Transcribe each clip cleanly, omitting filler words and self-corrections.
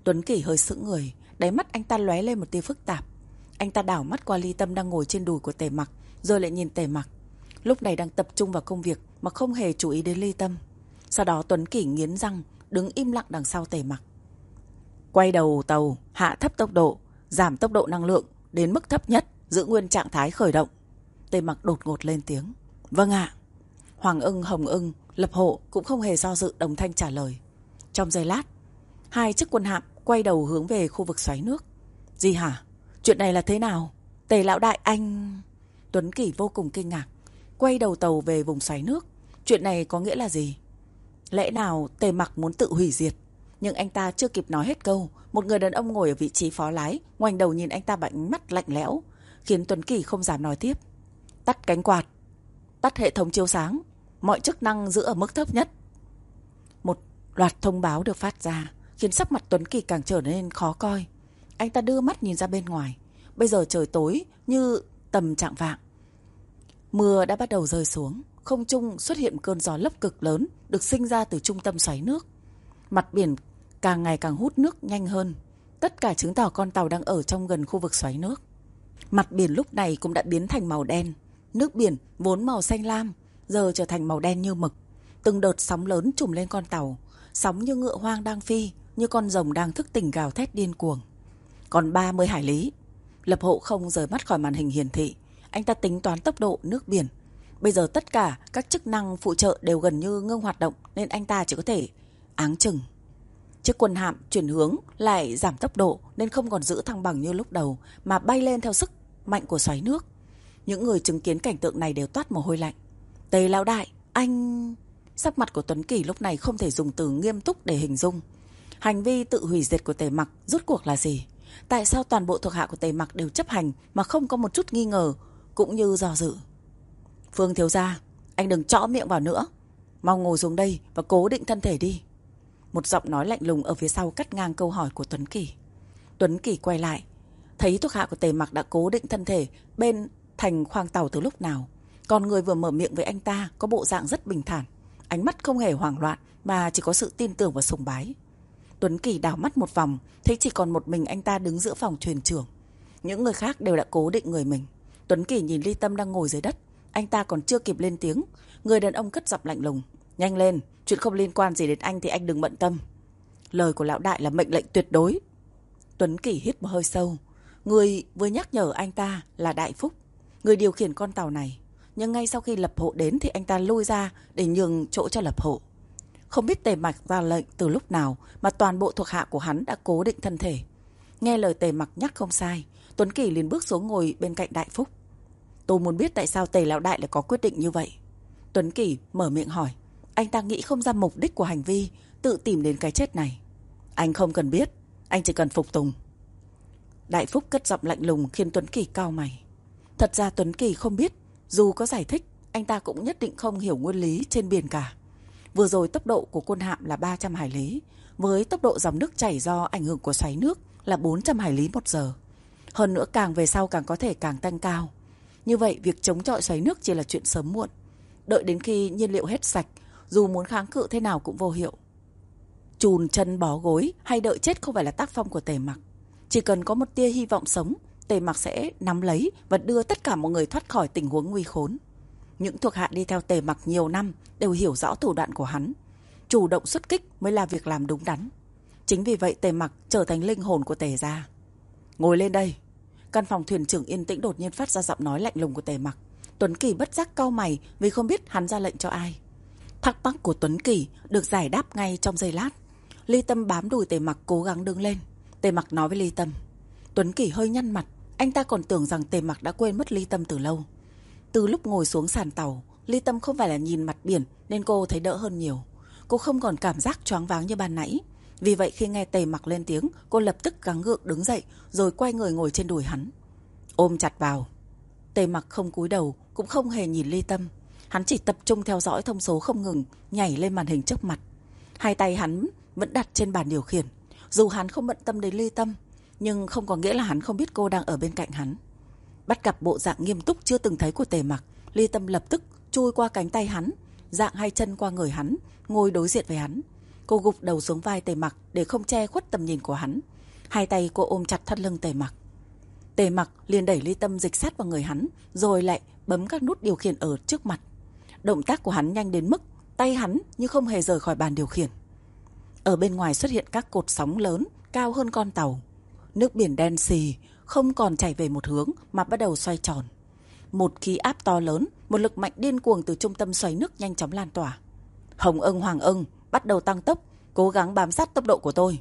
Tuấn Kỷ hơi sững người, đáy mắt anh ta lóe lên một tia phức tạp. Anh ta đảo mắt qua Ly Tâm đang ngồi trên đùi của Tề Mặc, rồi lại nhìn Tề Mặc. Lúc này đang tập trung vào công việc mà không hề chú ý đến Ly Tâm. Sau đó Tuấn Kỷ nghiến răng, đứng im lặng đằng sau Tề Mặc. Quay đầu tàu, hạ thấp tốc độ, giảm tốc độ năng lượng đến mức thấp nhất, giữ nguyên trạng thái khởi động. Tề Mặc đột ngột lên tiếng. Vâng ạ. Hoàng Ưng, Hồng Ưng, Lập Hộ cũng không hề do dự đồng thanh trả lời. Trong giây lát, hai chiếc quân hạm quay đầu hướng về khu vực xoáy nước. Gì hả? Chuyện này là thế nào? Tề lão đại anh... Tuấn Kỷ vô cùng kinh ngạc, quay đầu tàu về vùng xoáy nước. Chuyện này có nghĩa là gì? Lẽ nào Tề Mặc muốn tự hủy diệt? Nhưng anh ta chưa kịp nói hết câu, một người đàn ông ngồi ở vị trí phó lái ngoảnh đầu nhìn anh ta bằng ánh mắt lạnh lẽo, khiến Tuấn Kỷ không dám nói tiếp. Tắt cánh quạt, tắt hệ thống chiếu sáng, mọi chức năng giữ ở mức thấp nhất. Một loạt thông báo được phát ra, khiến sắc mặt Tuấn Kỷ càng trở nên khó coi. Anh ta đưa mắt nhìn ra bên ngoài. Bây giờ trời tối như tầm chạng vạng. Mưa đã bắt đầu rơi xuống. Không trung xuất hiện cơn gió lốc cực lớn được sinh ra từ trung tâm xoáy nước. Mặt biển càng ngày càng hút nước nhanh hơn. Tất cả chứng tỏ con tàu đang ở trong gần khu vực xoáy nước. Mặt biển lúc này cũng đã biến thành màu đen. Nước biển vốn màu xanh lam giờ trở thành màu đen như mực. Từng đợt sóng lớn trùm lên con tàu. Sóng như ngựa hoang đang phi, như con rồng đang thức tỉnh gào thét điên cuồng. Còn 30 hải lý. Lập Hộ không rời mắt khỏi màn hình hiển thị. Anh ta tính toán tốc độ nước biển. Bây giờ tất cả các chức năng phụ trợ đều gần như ngưng hoạt động, nên anh ta chỉ có thể áng chừng. Chiếc quân hạm chuyển hướng lại giảm tốc độ, nên không còn giữ thăng bằng như lúc đầu, mà bay lên theo sức mạnh của xoáy nước. Những người chứng kiến cảnh tượng này đều toát mồ hôi lạnh. Tề lão đại, anh... Sắc mặt của Tuấn Kỷ lúc này không thể dùng từ nghiêm túc để hình dung. Hành vi tự hủy diệt của Tề Mặc rốt cuộc là gì? Tại sao toàn bộ thuộc hạ của Tề Mặc đều chấp hành mà không có một chút nghi ngờ cũng như do dự? Phương thiếu gia, anh đừng chõ miệng vào nữa. Mau ngồi xuống đây và cố định thân thể đi. Một giọng nói lạnh lùng ở phía sau cắt ngang câu hỏi của Tuấn Kỷ. Tuấn Kỷ quay lại, thấy thuộc hạ của Tề Mặc đã cố định thân thể bên thành khoang tàu từ lúc nào. Còn người vừa mở miệng với anh ta có bộ dạng rất bình thản, ánh mắt không hề hoảng loạn mà chỉ có sự tin tưởng và sùng bái. Tuấn Kỷ đảo mắt một vòng, thấy chỉ còn một mình anh ta đứng giữa phòng thuyền trưởng. Những người khác đều đã cố định người mình. Tuấn Kỷ nhìn Ly Tâm đang ngồi dưới đất. Anh ta còn chưa kịp lên tiếng, người đàn ông cất giọng lạnh lùng. Nhanh lên, chuyện không liên quan gì đến anh thì anh đừng bận tâm. Lời của lão đại là mệnh lệnh tuyệt đối. Tuấn Kỷ hít một hơi sâu. Người vừa nhắc nhở anh ta là Đại Phúc, người điều khiển con tàu này. Nhưng ngay sau khi Lập Hộ đến thì anh ta lui ra để nhường chỗ cho Lập Hộ. Không biết Tề Mặc ra lệnh từ lúc nào mà toàn bộ thuộc hạ của hắn đã cố định thân thể. Nghe lời Tề Mặc nhắc không sai, Tuấn Kỷ liền bước xuống ngồi bên cạnh Đại Phúc. Tôi muốn biết tại sao Tề lão đại lại có quyết định như vậy. Tuấn Kỷ mở miệng hỏi. Anh ta nghĩ không ra mục đích của hành vi tự tìm đến cái chết này. Anh không cần biết, anh chỉ cần phục tùng. Đại Phúc cất giọng lạnh lùng khiến Tuấn Kỷ cau mày. Thật ra Tuấn Kỷ không biết, dù có giải thích, anh ta cũng nhất định không hiểu nguyên lý trên biển cả. Vừa rồi tốc độ của quân hạm là 300 hải lý, với tốc độ dòng nước chảy do ảnh hưởng của xoáy nước là 400 hải lý một giờ. Hơn nữa càng về sau càng có thể càng tăng cao. Như vậy việc chống chọi xoáy nước chỉ là chuyện sớm muộn. Đợi đến khi nhiên liệu hết sạch, dù muốn kháng cự thế nào cũng vô hiệu. Chùn chân bó gối hay đợi chết không phải là tác phong của Tề Mặc. Chỉ cần có một tia hy vọng sống, Tề Mặc sẽ nắm lấy và đưa tất cả mọi người thoát khỏi tình huống nguy khốn. Những thuộc hạ đi theo Tề Mặc nhiều năm đều hiểu rõ thủ đoạn của hắn. Chủ động xuất kích mới là việc làm đúng đắn. Chính vì vậy Tề Mặc trở thành linh hồn của Tề gia. Ngồi lên đây. Căn phòng thuyền trưởng yên tĩnh đột nhiên phát ra giọng nói lạnh lùng của Tề Mặc. Tuấn Kỷ bất giác cau mày vì không biết hắn ra lệnh cho ai. Thắc mắc của Tuấn Kỷ được giải đáp ngay trong giây lát. Ly Tâm bám đùi Tề Mặc cố gắng đứng lên. Tề Mặc nói với Ly Tâm. Tuấn Kỷ hơi nhăn mặt. Anh ta còn tưởng rằng Tề Mặc đã quên mất Ly Tâm từ lâu. Từ lúc ngồi xuống sàn tàu, Ly Tâm không phải là nhìn mặt biển nên cô thấy đỡ hơn nhiều. Cô không còn cảm giác choáng váng như ban nãy. Vì vậy khi nghe Tề Mặc lên tiếng, cô lập tức gắng gượng đứng dậy rồi quay người ngồi trên đùi hắn. Ôm chặt vào. Tề Mặc không cúi đầu, cũng không hề nhìn Ly Tâm. Hắn chỉ tập trung theo dõi thông số không ngừng nhảy lên màn hình trước mặt. Hai tay hắn vẫn đặt trên bàn điều khiển. Dù hắn không bận tâm đến Ly Tâm, nhưng không có nghĩa là hắn không biết cô đang ở bên cạnh hắn. Bắt gặp bộ dạng nghiêm túc chưa từng thấy của Tề Mặc, Ly Tâm lập tức chui qua cánh tay hắn, dạng hai chân qua người hắn, ngồi đối diện với hắn. Cô gục đầu xuống vai Tề Mặc để không che khuất tầm nhìn của hắn. Hai tay cô ôm chặt thắt lưng Tề Mặc. Tề Mặc liền đẩy ly tâm dịch sát vào người hắn, rồi lại bấm các nút điều khiển ở trước mặt. Động tác của hắn nhanh đến mức tay hắn như không hề rời khỏi bàn điều khiển. Ở bên ngoài xuất hiện các cột sóng lớn cao hơn con tàu. Nước biển đen xì không còn chảy về một hướng mà bắt đầu xoay tròn. Một khí áp to lớn, một lực mạnh điên cuồng từ trung tâm xoáy nước nhanh chóng lan tỏa. Hồng Ưng, Hoàng Ưng bắt đầu tăng tốc, cố gắng bám sát tốc độ của tôi.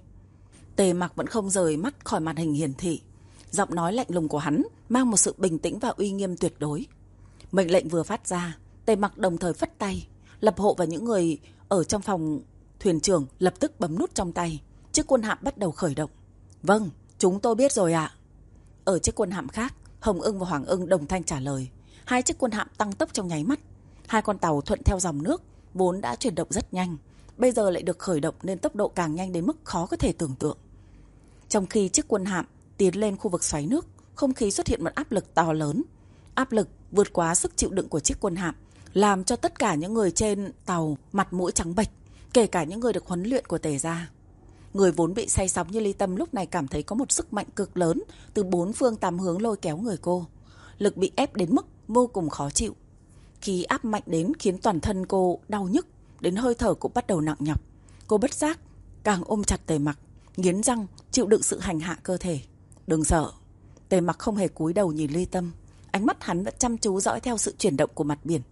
Tề Mặc vẫn không rời mắt khỏi màn hình hiển thị. Giọng nói lạnh lùng của hắn mang một sự bình tĩnh và uy nghiêm tuyệt đối. Mệnh lệnh vừa phát ra, Tề Mặc đồng thời phất tay. Lập Hộ và những người ở trong phòng thuyền trưởng lập tức bấm nút trong tay. Chiếc quân hạm bắt đầu khởi động. Vâng, chúng tôi biết rồi ạ. Ở chiếc quân hạm khác, Hồng Ưng và Hoàng Ưng đồng thanh trả lời. Hai chiếc quân hạm tăng tốc trong nháy mắt. Hai con tàu thuận theo dòng nước vốn đã chuyển động rất nhanh, bây giờ lại được khởi động nên tốc độ càng nhanh đến mức khó có thể tưởng tượng. Trong khi chiếc quân hạm tiến lên khu vực xoáy nước, không khí xuất hiện một áp lực to lớn. Áp lực vượt quá sức chịu đựng của chiếc quân hạm, làm cho tất cả những người trên tàu mặt mũi trắng bệch, kể cả những người được huấn luyện của Tề gia. Người vốn bị say sóng như Ly Tâm lúc này cảm thấy có một sức mạnh cực lớn từ bốn phương tám hướng lôi kéo người cô. Lực bị ép đến mức vô cùng khó chịu. Khí áp mạnh đến khiến toàn thân cô đau nhức, đến hơi thở cũng bắt đầu nặng nhọc. Cô bất giác càng ôm chặt Tề Mặc, nghiến răng chịu đựng sự hành hạ cơ thể. Đừng sợ. Tề Mặc không hề cúi đầu nhìn Ly Tâm, ánh mắt hắn vẫn chăm chú dõi theo sự chuyển động của mặt biển.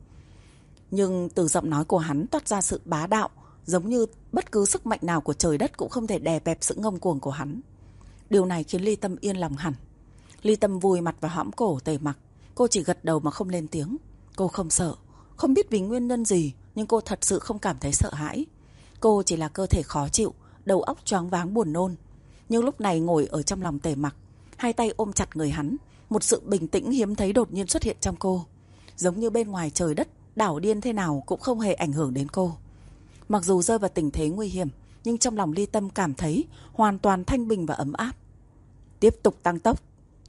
Nhưng từ giọng nói của hắn toát ra sự bá đạo, giống như bất cứ sức mạnh nào của trời đất cũng không thể đè bẹp sự ngông cuồng của hắn. Điều này khiến Ly Tâm yên lòng hẳn. Ly Tâm vùi mặt vào hõm cổ Tề Mặc. Cô chỉ gật đầu mà không lên tiếng. Cô không sợ, không biết vì nguyên nhân gì, nhưng cô thật sự không cảm thấy sợ hãi. Cô chỉ là cơ thể khó chịu, đầu óc choáng váng buồn nôn. Nhưng lúc này ngồi ở trong lòng Tề Mặc, hai tay ôm chặt người hắn, một sự bình tĩnh hiếm thấy đột nhiên xuất hiện trong cô. Giống như bên ngoài trời đất đảo điên thế nào cũng không hề ảnh hưởng đến cô. Mặc dù rơi vào tình thế nguy hiểm, nhưng trong lòng Ly Tâm cảm thấy hoàn toàn thanh bình và ấm áp. Tiếp tục tăng tốc.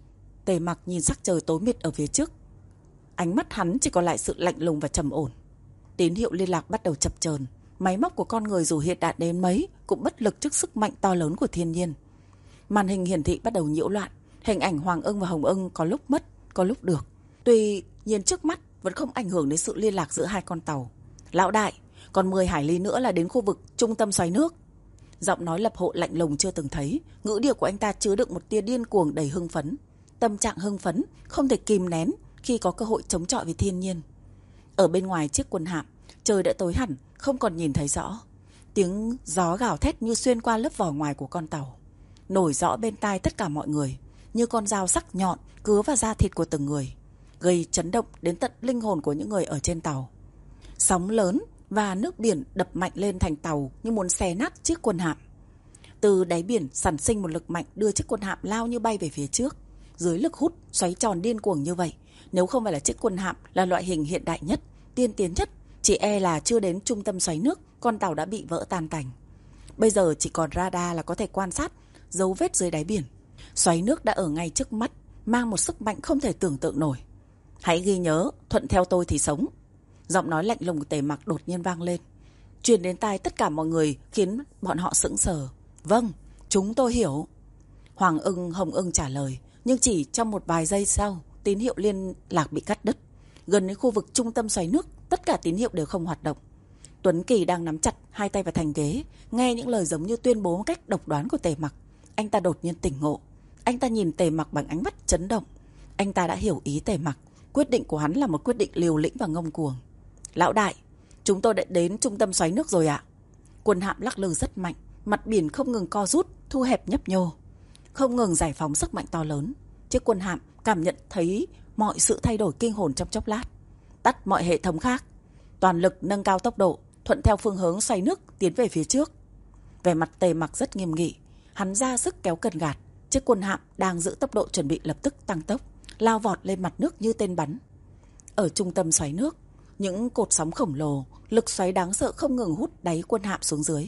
Tề Mặc nhìn sắc trời tối mịt ở phía trước. Ánh mắt hắn chỉ còn lại sự lạnh lùng và trầm ổn. Tín hiệu liên lạc bắt đầu chập chờn. Máy móc của con người dù hiện đại đến mấy cũng bất lực trước sức mạnh to lớn của thiên nhiên. Màn hình hiển thị bắt đầu nhiễu loạn. Hình ảnh Hoàng Ưng và Hồng Ưng có lúc mất, có lúc được. Tuy nhiên trước mắt vẫn không ảnh hưởng đến sự liên lạc giữa hai con tàu. Lão đại, còn 10 hải lý nữa là đến khu vực trung tâm xoáy nước. Giọng nói Lập Hộ lạnh lùng chưa từng thấy. Ngữ điệu của anh ta chứa đựng một tia điên cuồng đầy hưng phấn. Tâm trạng hưng phấn không thể kìm nén khi có cơ hội chống chọi với thiên nhiên. Ở bên ngoài chiếc quân hạm, trời đã tối hẳn, không còn nhìn thấy rõ. Tiếng gió gào thét như xuyên qua lớp vỏ ngoài của con tàu, nổi rõ bên tai tất cả mọi người, như con dao sắc nhọn cứa vào da thịt của từng người, gây chấn động đến tận linh hồn của những người ở trên tàu. Sóng lớn và nước biển đập mạnh lên thành tàu như muốn xé nát chiếc quân hạm. Từ đáy biển sản sinh một lực mạnh đưa chiếc quân hạm lao như bay về phía trước. Dưới lực hút xoáy tròn điên cuồng như vậy, nếu không phải là chiếc quân hạm là loại hình hiện đại nhất, tiên tiến nhất, chỉ e là chưa đến trung tâm xoáy nước, con tàu đã bị vỡ tan tành. Bây giờ chỉ còn radar là có thể quan sát dấu vết dưới đáy biển. Xoáy nước đã ở ngay trước mắt, mang một sức mạnh không thể tưởng tượng nổi. Hãy ghi nhớ, thuận theo tôi thì sống. Giọng nói lạnh lùng của Tề Mặc đột nhiên vang lên, truyền đến tai tất cả mọi người, khiến bọn họ sững sờ. Vâng, chúng tôi hiểu. Hoàng Ưng, Hồng Ưng trả lời, nhưng chỉ trong một vài giây sau, tín hiệu liên lạc bị cắt đứt. Gần đến khu vực trung tâm xoáy nước, tất cả tín hiệu đều không hoạt động. Tuấn Kỳ đang nắm chặt hai tay vào thành ghế, nghe những lời giống như tuyên bố một cách độc đoán của Tề Mặc. Anh ta đột nhiên tỉnh ngộ. Anh ta nhìn Tề Mặc bằng ánh mắt chấn động. Anh ta đã hiểu ý Tề Mặc. Quyết định của hắn là một quyết định liều lĩnh và ngông cuồng. Lão đại, chúng tôi đã đến trung tâm xoáy nước rồi ạ. Quân hạm lắc lư rất mạnh, mặt biển không ngừng co rút, thu hẹp nhấp nhô, không ngừng giải phóng sức mạnh to lớn. Chiếc quân hạm cảm nhận thấy mọi sự thay đổi kinh hồn trong chốc lát. Tắt mọi hệ thống khác, toàn lực nâng cao tốc độ, thuận theo phương hướng xoáy nước tiến về phía trước. Vẻ mặt Tề Mặc rất nghiêm nghị, hắn ra sức kéo cần gạt. Chiếc quân hạm đang giữ tốc độ chuẩn bị lập tức tăng tốc, lao vọt lên mặt nước như tên bắn. Ở trung tâm xoáy nước, những cột sóng khổng lồ, lực xoáy đáng sợ không ngừng hút đáy quân hạm xuống dưới.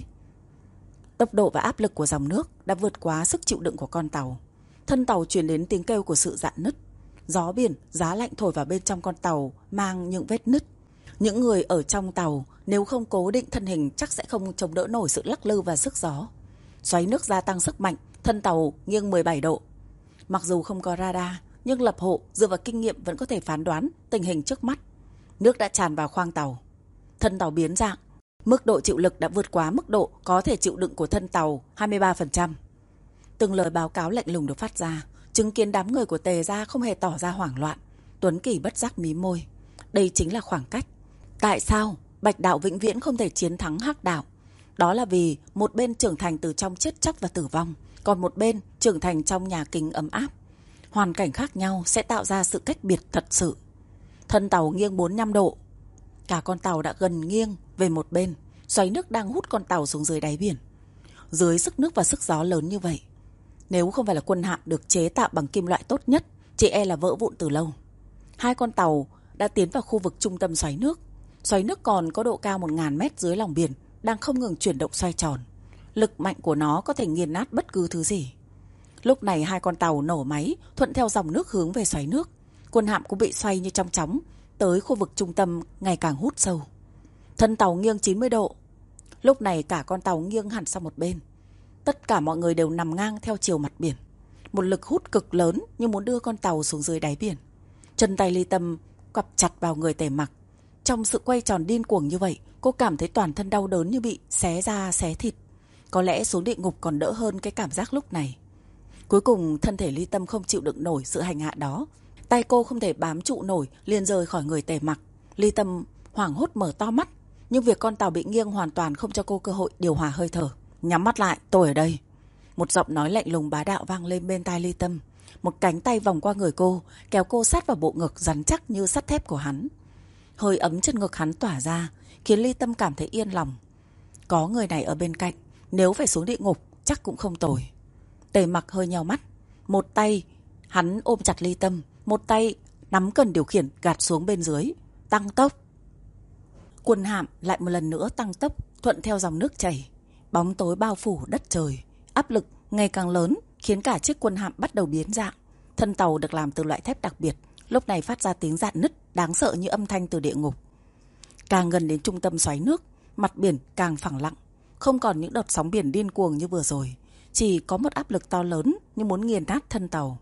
Tốc độ và áp lực của dòng nước đã vượt quá sức chịu đựng của con tàu. Thân tàu truyền đến tiếng kêu của sự rạn nứt. Gió biển, giá lạnh thổi vào bên trong con tàu mang những vết nứt. Những người ở trong tàu nếu không cố định thân hình chắc sẽ không chống đỡ nổi sự lắc lư và sức gió. Xoáy nước gia tăng sức mạnh, thân tàu nghiêng 17 độ. Mặc dù không có radar, nhưng lập hộ dựa vào kinh nghiệm vẫn có thể phán đoán tình hình trước mắt. Nước đã tràn vào khoang tàu. Thân tàu biến dạng. Mức độ chịu lực đã vượt quá mức độ có thể chịu đựng của thân tàu 23%. Từng lời báo cáo lạnh lùng được phát ra. Chứng kiến đám người của Tề gia không hề tỏ ra hoảng loạn. Tuấn Kỳ bất giác mím môi. Đây chính là khoảng cách. Tại sao Bạch đạo vĩnh viễn không thể chiến thắng Hắc đạo? Đó là vì một bên trưởng thành từ trong chết chóc và tử vong, còn một bên trưởng thành trong nhà kính ấm áp. Hoàn cảnh khác nhau sẽ tạo ra sự cách biệt thật sự. Thân tàu nghiêng 45 độ. Cả con tàu đã gần nghiêng về một bên. Xoáy nước đang hút con tàu xuống dưới đáy biển. Dưới sức nước và sức gió lớn như vậy, nếu không phải là quân hạm được chế tạo bằng kim loại tốt nhất, chỉ e là vỡ vụn từ lâu. Hai con tàu đã tiến vào khu vực trung tâm xoáy nước. Xoáy nước còn có độ cao 1.000 mét dưới lòng biển, đang không ngừng chuyển động xoay tròn. Lực mạnh của nó có thể nghiền nát bất cứ thứ gì. Lúc này hai con tàu nổ máy, thuận theo dòng nước hướng về xoáy nước. Quân hạm cũng bị xoay như trong chóng, tới khu vực trung tâm ngày càng hút sâu. Thân tàu nghiêng 90 độ. Lúc này cả con tàu nghiêng hẳn sang một bên. Tất cả mọi người đều nằm ngang theo chiều mặt biển. Một lực hút cực lớn như muốn đưa con tàu xuống dưới đáy biển. Chân tay Ly Tâm quặp chặt vào người Tề Mặc. Trong sự quay tròn điên cuồng như vậy, cô cảm thấy toàn thân đau đớn như bị xé da xé thịt. Có lẽ xuống địa ngục còn đỡ hơn cái cảm giác lúc này. Cuối cùng thân thể Ly Tâm không chịu đựng nổi sự hành hạ đó. Tay cô không thể bám trụ nổi, liền rời khỏi người Tề Mặc. Ly Tâm hoảng hốt mở to mắt, nhưng việc con tàu bị nghiêng hoàn toàn không cho cô cơ hội điều hòa hơi thở. Nhắm mắt lại, tôi ở đây. Một giọng nói lạnh lùng bá đạo vang lên bên tai Ly Tâm. Một cánh tay vòng qua người cô, kéo cô sát vào bộ ngực rắn chắc như sắt thép của hắn. Hơi ấm trên ngực hắn tỏa ra, khiến Ly Tâm cảm thấy yên lòng. Có người này ở bên cạnh, nếu phải xuống địa ngục chắc cũng không tồi. Tề Mặc hơi nheo mắt. Một tay hắn ôm chặt Ly Tâm, một tay nắm cần điều khiển gạt xuống bên dưới. Tăng tốc. Quân hạm lại một lần nữa tăng tốc, thuận theo dòng nước chảy. Bóng tối bao phủ đất trời. Áp lực ngày càng lớn khiến cả chiếc quân hạm bắt đầu biến dạng. Thân tàu được làm từ loại thép đặc biệt, lúc này phát ra tiếng rạn nứt đáng sợ như âm thanh từ địa ngục. Càng gần đến trung tâm xoáy nước, mặt biển càng phẳng lặng. Không còn những đợt sóng biển điên cuồng như vừa rồi, chỉ có một áp lực to lớn như muốn nghiền nát thân tàu.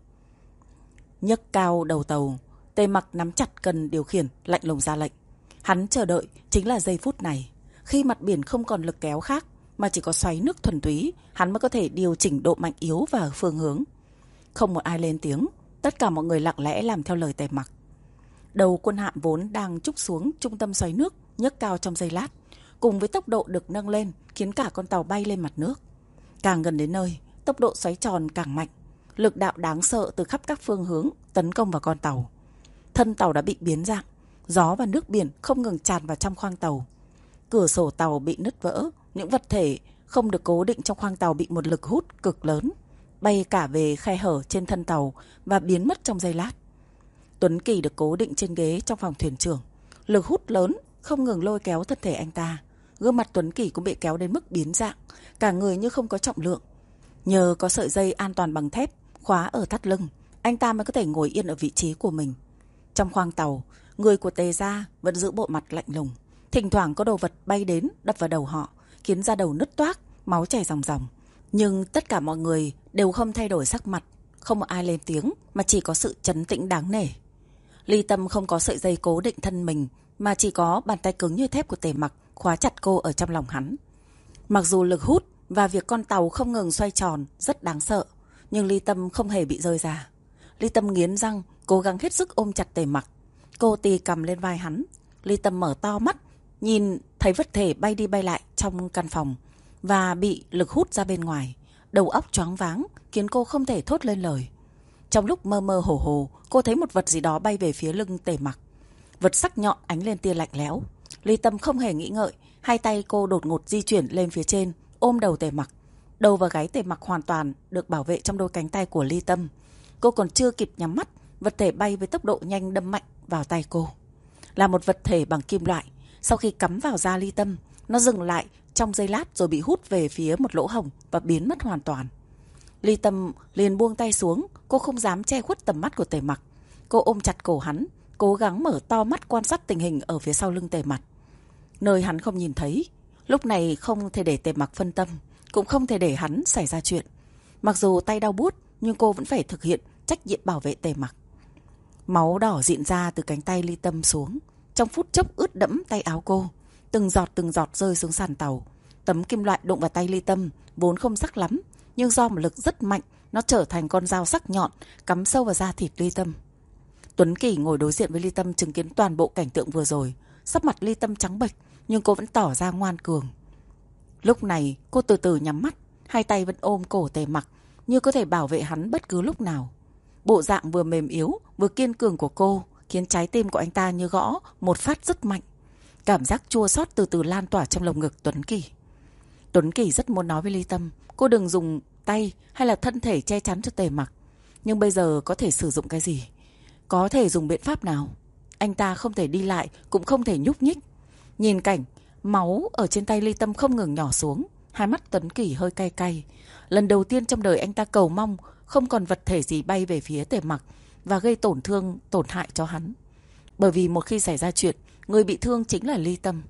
Nhấc cao đầu tàu, Tề Mặc nắm chặt cần điều khiển, lạnh lùng ra lệnh. Hắn chờ đợi chính là giây phút này. Khi mặt biển không còn lực kéo khác mà chỉ có xoáy nước thuần túy, hắn mới có thể điều chỉnh độ mạnh yếu và phương hướng. Không một ai lên tiếng, tất cả mọi người lặng lẽ làm theo lời Tề Mặc. Đầu quân hạm vốn đang trúc xuống trung tâm xoáy nước, nhấc cao trong giây lát, cùng với tốc độ được nâng lên khiến cả con tàu bay lên mặt nước. Càng gần đến nơi, tốc độ xoáy tròn càng mạnh, lực đạo đáng sợ từ khắp các phương hướng tấn công vào con tàu. Thân tàu đã bị biến dạng, gió và nước biển không ngừng tràn vào trong khoang tàu. Cửa sổ tàu bị nứt vỡ, những vật thể không được cố định trong khoang tàu bị một lực hút cực lớn bay cả về khe hở trên thân tàu và biến mất trong giây lát. Tuấn Kỳ được cố định trên ghế trong phòng thuyền trưởng. Lực hút lớn không ngừng lôi kéo thân thể anh ta. Gương mặt Tuấn Kỳ cũng bị kéo đến mức biến dạng, cả người như không có trọng lượng. Nhờ có sợi dây an toàn bằng thép khóa ở thắt lưng, anh ta mới có thể ngồi yên ở vị trí của mình. Trong khoang tàu, người của Tề gia vẫn giữ bộ mặt lạnh lùng. Thỉnh thoảng có đồ vật bay đến đập vào đầu họ, khiến da đầu nứt toác, máu chảy ròng ròng. Nhưng tất cả mọi người đều không thay đổi sắc mặt, không một ai lên tiếng mà chỉ có sự trấn tĩnh đáng nể. Ly Tâm không có sợi dây cố định thân mình, mà chỉ có bàn tay cứng như thép của Tề Mặc khóa chặt cô ở trong lòng hắn. Mặc dù lực hút và việc con tàu không ngừng xoay tròn rất đáng sợ, nhưng Ly Tâm không hề bị rơi ra. Ly Tâm nghiến răng, cố gắng hết sức ôm chặt Tề Mặc. Cô tì cầm lên vai hắn. Ly Tâm mở to mắt, nhìn thấy vật thể bay đi bay lại trong căn phòng và bị lực hút ra bên ngoài. Đầu óc choáng váng khiến cô không thể thốt lên lời. Trong lúc mơ mơ hồ hồ, cô thấy một vật gì đó bay về phía lưng Tề Mặc. Vật sắc nhọn ánh lên tia lạnh lẽo. Ly Tâm không hề nghĩ ngợi, hai tay cô đột ngột di chuyển lên phía trên, ôm đầu Tề Mặc. Đầu và gáy Tề Mặc hoàn toàn được bảo vệ trong đôi cánh tay của Ly Tâm. Cô còn chưa kịp nhắm mắt, vật thể bay với tốc độ nhanh đâm mạnh vào tay cô. Là một vật thể bằng kim loại. Sau khi cắm vào da Ly Tâm, nó dừng lại trong giây lát rồi bị hút về phía một lỗ hổng và biến mất hoàn toàn. Ly Tâm liền buông tay xuống, cô không dám che khuất tầm mắt của Tề Mặc. Cô ôm chặt cổ hắn, cố gắng mở to mắt quan sát tình hình ở phía sau lưng Tề Mặc. Nơi hắn không nhìn thấy, lúc này không thể để Tề Mặc phân tâm, cũng không thể để hắn xảy ra chuyện. Mặc dù tay đau buốt, nhưng cô vẫn phải thực hiện trách nhiệm bảo vệ Tề Mặc. Máu đỏ rịn ra từ cánh tay Ly Tâm xuống, trong phút chốc ướt đẫm tay áo cô, từng giọt rơi xuống sàn tàu. Tấm kim loại đụng vào tay Ly Tâm vốn không sắc lắm, nhưng do một lực rất mạnh, nó trở thành con dao sắc nhọn cắm sâu vào da thịt Ly Tâm. Tuấn Kỳ ngồi đối diện với Ly Tâm chứng kiến toàn bộ cảnh tượng vừa rồi. Sắc mặt Ly Tâm trắng bệch, nhưng cô vẫn tỏ ra ngoan cường. Lúc này cô từ từ nhắm mắt, hai tay vẫn ôm cổ Tề Mặc, như có thể bảo vệ hắn bất cứ lúc nào. Bộ dạng vừa mềm yếu vừa kiên cường của cô khiến trái tim của anh ta như gõ một phát rất mạnh. Cảm giác chua xót từ từ lan tỏa trong lồng ngực Tuấn Kỳ. Tuấn Kỳ rất muốn nói với Ly Tâm cô đừng dùng tay hay là thân thể che chắn cho Tề Mặc, nhưng bây giờ có thể sử dụng cái gì? Có thể dùng biện pháp nào? Anh ta không thể đi lại, cũng không thể nhúc nhích. Nhìn cảnh máu ở trên tay Ly Tâm không ngừng nhỏ xuống, hai mắt Tuấn Kỳ hơi cay cay. Lần đầu tiên trong đời anh ta cầu mong không còn vật thể gì bay về phía Tề Mặc và gây tổn hại cho hắn. Bởi vì một khi xảy ra chuyện, người bị thương chính là Ly Tâm.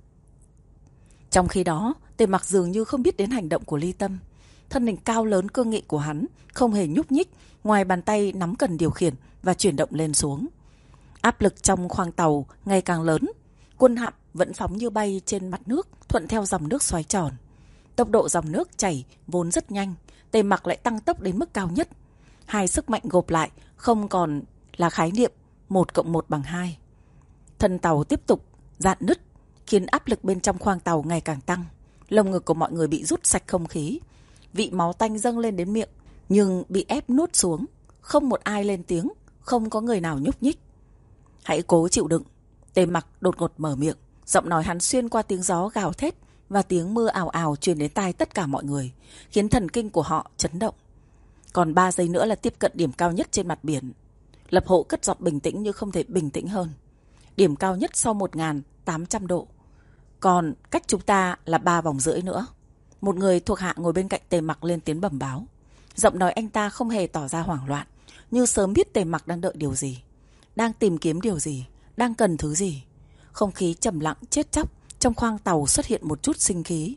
Trong khi đó, Tề Mặc dường như không biết đến hành động của Ly Tâm. Thân hình cao lớn cương nghị của hắn không hề nhúc nhích, ngoài bàn tay nắm cần điều khiển và chuyển động lên xuống. Áp lực trong khoang tàu ngày càng lớn, quân hạm vẫn phóng như bay trên mặt nước, thuận theo dòng nước xoáy tròn. Tốc độ dòng nước chảy vốn rất nhanh, Tề Mặc lại tăng tốc đến mức cao nhất. Hai sức mạnh gộp lại không còn là khái niệm 1+1=2. Thân tàu tiếp tục rạn nứt, khiến áp lực bên trong khoang tàu ngày càng tăng. Lồng ngực của mọi người bị rút sạch không khí, vị máu tanh dâng lên đến miệng, nhưng bị ép nuốt xuống. Không một ai lên tiếng, không có người nào nhúc nhích. Hãy cố chịu đựng. Tề Mặc đột ngột mở miệng, giọng nói hắn xuyên qua tiếng gió gào thét và tiếng mưa ào ào truyền đến tai tất cả mọi người, khiến thần kinh của họ chấn động. Còn 3 giây nữa là tiếp cận điểm cao nhất trên mặt biển. Lập Hộ cất giọng bình tĩnh như không thể bình tĩnh hơn. Điểm cao nhất sau 1.800 độ. Còn cách chúng ta là 3 vòng rưỡi nữa. Một người thuộc hạ ngồi bên cạnh Tề Mặc lên tiếng bẩm báo. Giọng nói anh ta không hề tỏ ra hoảng loạn, như sớm biết Tề Mặc đang đợi điều gì, đang tìm kiếm điều gì, đang cần thứ gì. Không khí trầm lặng chết chóc, trong khoang tàu xuất hiện một chút sinh khí.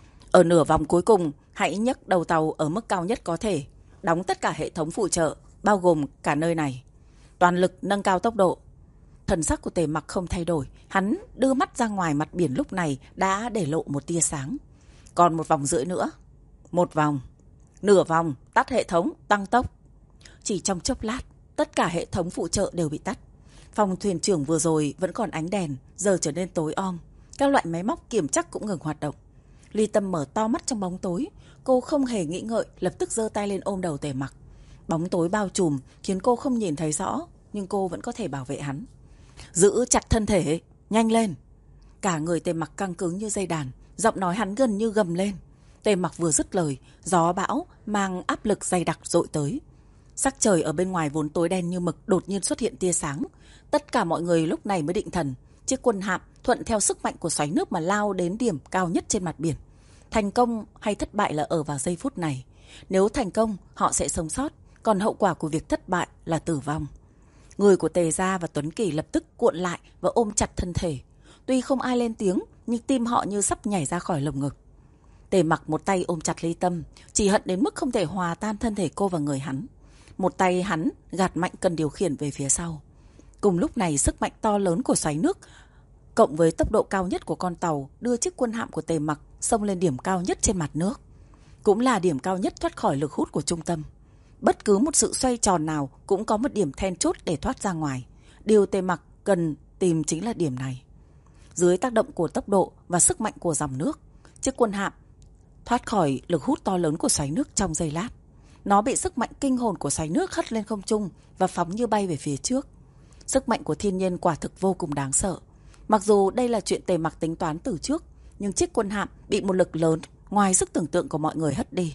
Ở nửa vòng cuối cùng, hãy nhấc đầu tàu ở mức cao nhất có thể, đóng tất cả hệ thống phụ trợ, bao gồm cả nơi này. Toàn lực nâng cao tốc độ. Thần sắc của Tề Mặc không thay đổi, hắn đưa mắt ra ngoài mặt biển lúc này đã để lộ một tia sáng. Còn 1 vòng rưỡi nữa. 1 vòng. Nửa vòng, tắt hệ thống, tăng tốc. Chỉ trong chốc lát, tất cả hệ thống phụ trợ đều bị tắt. Phòng thuyền trưởng vừa rồi vẫn còn ánh đèn, giờ trở nên tối om. Các loại máy móc kiểm chắc cũng ngừng hoạt động. Ly Tâm mở to mắt trong bóng tối. Cô không hề nghĩ ngợi, lập tức giơ tay lên ôm đầu Tề Mặc. Bóng tối bao trùm khiến cô không nhìn thấy rõ, nhưng cô vẫn có thể bảo vệ hắn. Giữ chặt thân thể, nhanh lên. Cả người Tề Mặc căng cứng như dây đàn, giọng nói hắn gần như gầm lên. Tề Mặc vừa dứt lời, gió bão mang áp lực dày đặc dội tới. Sắc trời ở bên ngoài vốn tối đen như mực đột nhiên xuất hiện tia sáng. Tất cả mọi người lúc này mới định thần. Chiếc quân hạm thuận theo sức mạnh của xoáy nước mà lao đến điểm cao nhất trên mặt biển. Thành công hay thất bại là ở vào giây phút này. Nếu thành công, họ sẽ sống sót, còn hậu quả của việc thất bại là tử vong. Người của Tề Gia và Tuấn Kỳ lập tức cuộn lại và ôm chặt thân thể. Tuy không ai lên tiếng, nhưng tim họ như sắp nhảy ra khỏi lồng ngực. Tề Mặc một tay ôm chặt Ly Tâm, chỉ hận đến mức không thể hòa tan thân thể cô và người hắn. Một tay hắn gạt mạnh cần điều khiển về phía sau. Cùng lúc này, sức mạnh to lớn của xoáy nước cộng với tốc độ cao nhất của con tàu đưa chiếc quân hạm của Tề Mặc xông lên điểm cao nhất trên mặt nước. Cũng là điểm cao nhất thoát khỏi lực hút của trung tâm. Bất cứ một sự xoay tròn nào cũng có một điểm then chốt để thoát ra ngoài. Điều Tề Mặc cần tìm chính là điểm này. Dưới tác động của tốc độ và sức mạnh của dòng nước, chiếc quân hạm thoát khỏi lực hút to lớn của xoáy nước trong giây lát. Nó bị sức mạnh kinh hồn của xoáy nước hất lên không trung và phóng như bay về phía trước. Sức mạnh của thiên nhiên quả thực vô cùng đáng sợ. Mặc dù đây là chuyện Tề Mặc tính toán từ trước, nhưng chiếc quân hạm bị một lực lớn ngoài sức tưởng tượng của mọi người hất đi.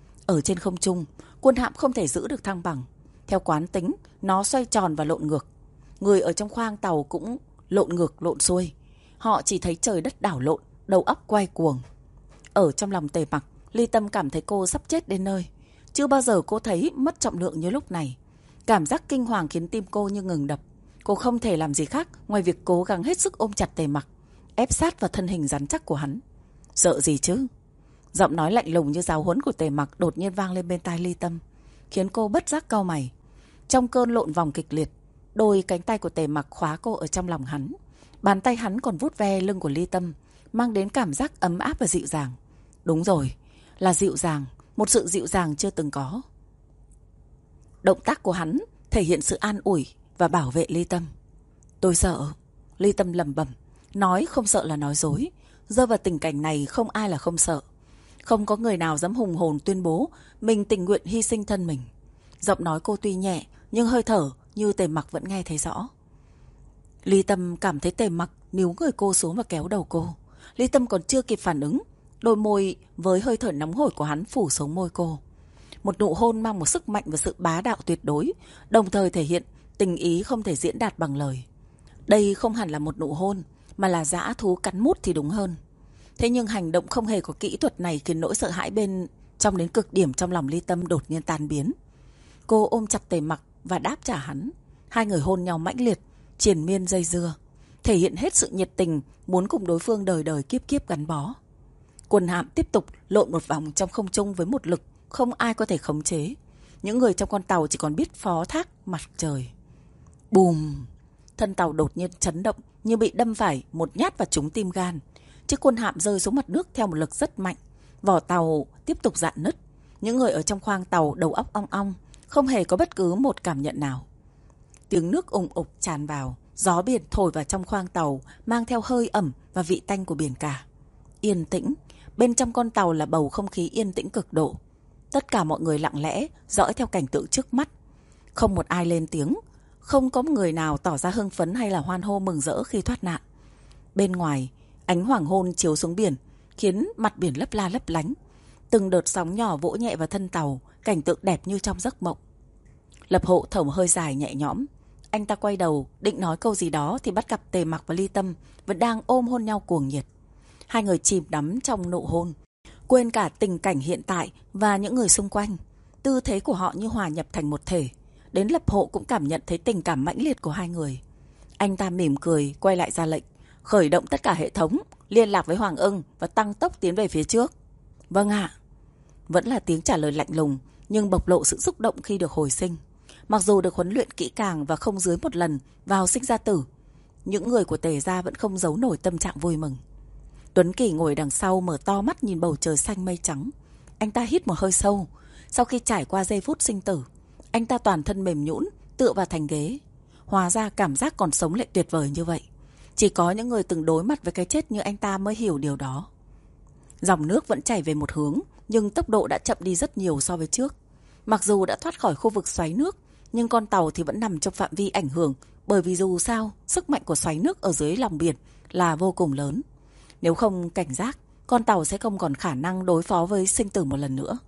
Ở trên không trung, quân hạm không thể giữ được thăng bằng. Theo quán tính, nó xoay tròn và lộn ngược. Người ở trong khoang tàu cũng lộn ngược lộn xuôi. Họ chỉ thấy trời đất đảo lộn, đầu óc quay cuồng. Ở trong lòng Tề Mặc, Ly Tâm cảm thấy cô sắp chết đến nơi. Chưa bao giờ cô thấy mất trọng lượng như lúc này. Cảm giác kinh hoàng khiến tim cô như ngừng đập. Cô không thể làm gì khác ngoài việc cố gắng hết sức ôm chặt Tề Mặc, ép sát vào thân hình rắn chắc của hắn. Sợ gì chứ? Giọng nói lạnh lùng như giáo huấn của Tề Mặc đột nhiên vang lên bên tai Ly Tâm, khiến cô bất giác cau mày. Trong cơn lộn vòng kịch liệt, đôi cánh tay của Tề Mặc khóa cô ở trong lòng hắn. Bàn tay hắn còn vuốt ve lưng của Ly Tâm, mang đến cảm giác ấm áp và dịu dàng. Đúng rồi, là dịu dàng, một sự dịu dàng chưa từng có. Động tác của hắn thể hiện sự an ủi và bảo vệ Ly Tâm. Tôi sợ. Ly Tâm lẩm bẩm, nói không sợ là nói dối. Rơi vào tình cảnh này không ai là không sợ. Không có người nào dám hùng hồn tuyên bố mình tình nguyện hy sinh thân mình. Giọng nói cô tuy nhẹ nhưng hơi thở như Tề Mặc vẫn nghe thấy rõ. Ly Tâm cảm thấy Tề Mặc níu người cô xuống và kéo đầu cô. Ly Tâm còn chưa kịp phản ứng, đôi môi với hơi thở nóng hổi của hắn phủ xuống môi cô. Một nụ hôn mang một sức mạnh và sự bá đạo tuyệt đối, đồng thời thể hiện tình ý không thể diễn đạt bằng lời. Đây không hẳn là một nụ hôn, mà là dã thú cắn mút thì đúng hơn. Thế nhưng hành động không hề có kỹ thuật này khiến nỗi sợ hãi bên trong đến cực điểm trong lòng Ly Tâm đột nhiên tan biến. Cô ôm chặt Tề Mặc và đáp trả hắn. Hai người hôn nhau mãnh liệt, triền miên dây dưa, thể hiện hết sự nhiệt tình muốn cùng đối phương đời đời kiếp kiếp gắn bó. Quần hạm tiếp tục lộn một vòng trong không trung với một lực không ai có thể khống chế. Những người trong con tàu chỉ còn biết phó thác mặt trời. Bùm! Thân tàu đột nhiên chấn động như bị đâm phải một nhát vào trúng tim gan. Chiếc quân hạm rơi xuống mặt nước theo một lực rất mạnh. Vỏ tàu tiếp tục rạn nứt. Những người ở trong khoang tàu đầu óc ong ong, không hề có bất cứ một cảm nhận nào. Tiếng nước ùng ục tràn vào, gió biển thổi vào trong khoang tàu, mang theo hơi ẩm và vị tanh của biển cả. Yên tĩnh, bên trong con tàu là bầu không khí yên tĩnh cực độ. Tất cả mọi người lặng lẽ dõi theo cảnh tượng trước mắt. Không một ai lên tiếng, không có người nào tỏ ra hưng phấn hay là hoan hô mừng rỡ khi thoát nạn. Bên ngoài, ánh hoàng hôn chiếu xuống biển, khiến mặt biển lấp la lấp lánh. Từng đợt sóng nhỏ vỗ nhẹ vào thân tàu, cảnh tượng đẹp như trong giấc mộng. Lập Hộ thở hơi dài nhẹ nhõm. Anh ta quay đầu, định nói câu gì đó thì bắt gặp Tề Mặc và Ly Tâm vẫn đang ôm hôn nhau cuồng nhiệt. Hai người chìm đắm trong nụ hôn, quên cả tình cảnh hiện tại và những người xung quanh. Tư thế của họ như hòa nhập thành một thể. Đến Lập Hộ cũng cảm nhận thấy tình cảm mãnh liệt của hai người. Anh ta mỉm cười, quay lại ra lệnh, khởi động tất cả hệ thống, liên lạc với Hoàng Ưng và tăng tốc tiến về phía trước. Vâng ạ. Vẫn là tiếng trả lời lạnh lùng, nhưng bộc lộ sự xúc động khi được hồi sinh. Mặc dù được huấn luyện kỹ càng và không dưới một lần vào sinh ra tử, những người của Tề gia vẫn không giấu nổi tâm trạng vui mừng. Tuấn Kỳ ngồi đằng sau mở to mắt nhìn bầu trời xanh mây trắng. Anh ta hít một hơi sâu. Sau khi trải qua giây phút sinh tử, anh ta toàn thân mềm nhũn, tựa vào thành ghế. Hóa ra cảm giác còn sống lại tuyệt vời như vậy. Chỉ có những người từng đối mặt với cái chết như anh ta mới hiểu điều đó. Dòng nước vẫn chảy về một hướng, nhưng tốc độ đã chậm đi rất nhiều so với trước. Mặc dù đã thoát khỏi khu vực xoáy nước, nhưng con tàu thì vẫn nằm trong phạm vi ảnh hưởng, bởi vì dù sao, sức mạnh của xoáy nước ở dưới lòng biển là vô cùng lớn. Nếu không cảnh giác, con tàu sẽ không còn khả năng đối phó với sinh tử một lần nữa.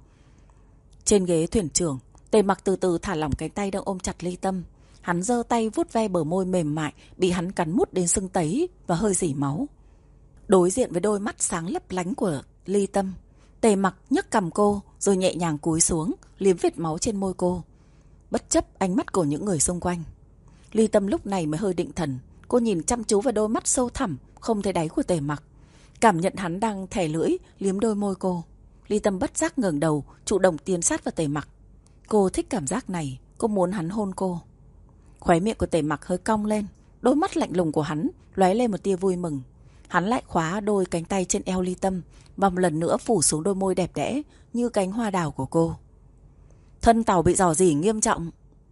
Trên ghế thuyền trưởng, Tề Mặc từ từ thả lỏng cánh tay đang ôm chặt Ly Tâm. Hắn giơ tay vuốt ve bờ môi mềm mại bị hắn cắn mút đến sưng tấy và hơi rỉ máu. Đối diện với đôi mắt sáng lấp lánh của Ly Tâm, Tề Mặc nhấc cằm cô rồi nhẹ nhàng cúi xuống, liếm vệt máu trên môi cô, bất chấp ánh mắt của những người xung quanh. Ly Tâm lúc này mới hơi định thần. Cô nhìn chăm chú vào đôi mắt sâu thẳm không thấy đáy của Tề Mặc, cảm nhận hắn đang thè lưỡi liếm đôi môi cô. Ly Tâm bất giác ngẩng đầu, chủ động tiến sát vào Tề Mặc. Cô thích cảm giác này, cô muốn hắn hôn cô. Khóe miệng của Tề Mặc hơi cong lên, đôi mắt lạnh lùng của hắn lóe lên một tia vui mừng. Hắn lại khóa đôi cánh tay trên eo Ly Tâm và một lần nữa phủ xuống đôi môi đẹp đẽ như cánh hoa đào của cô. Thân tàu bị rò rỉ nghiêm trọng.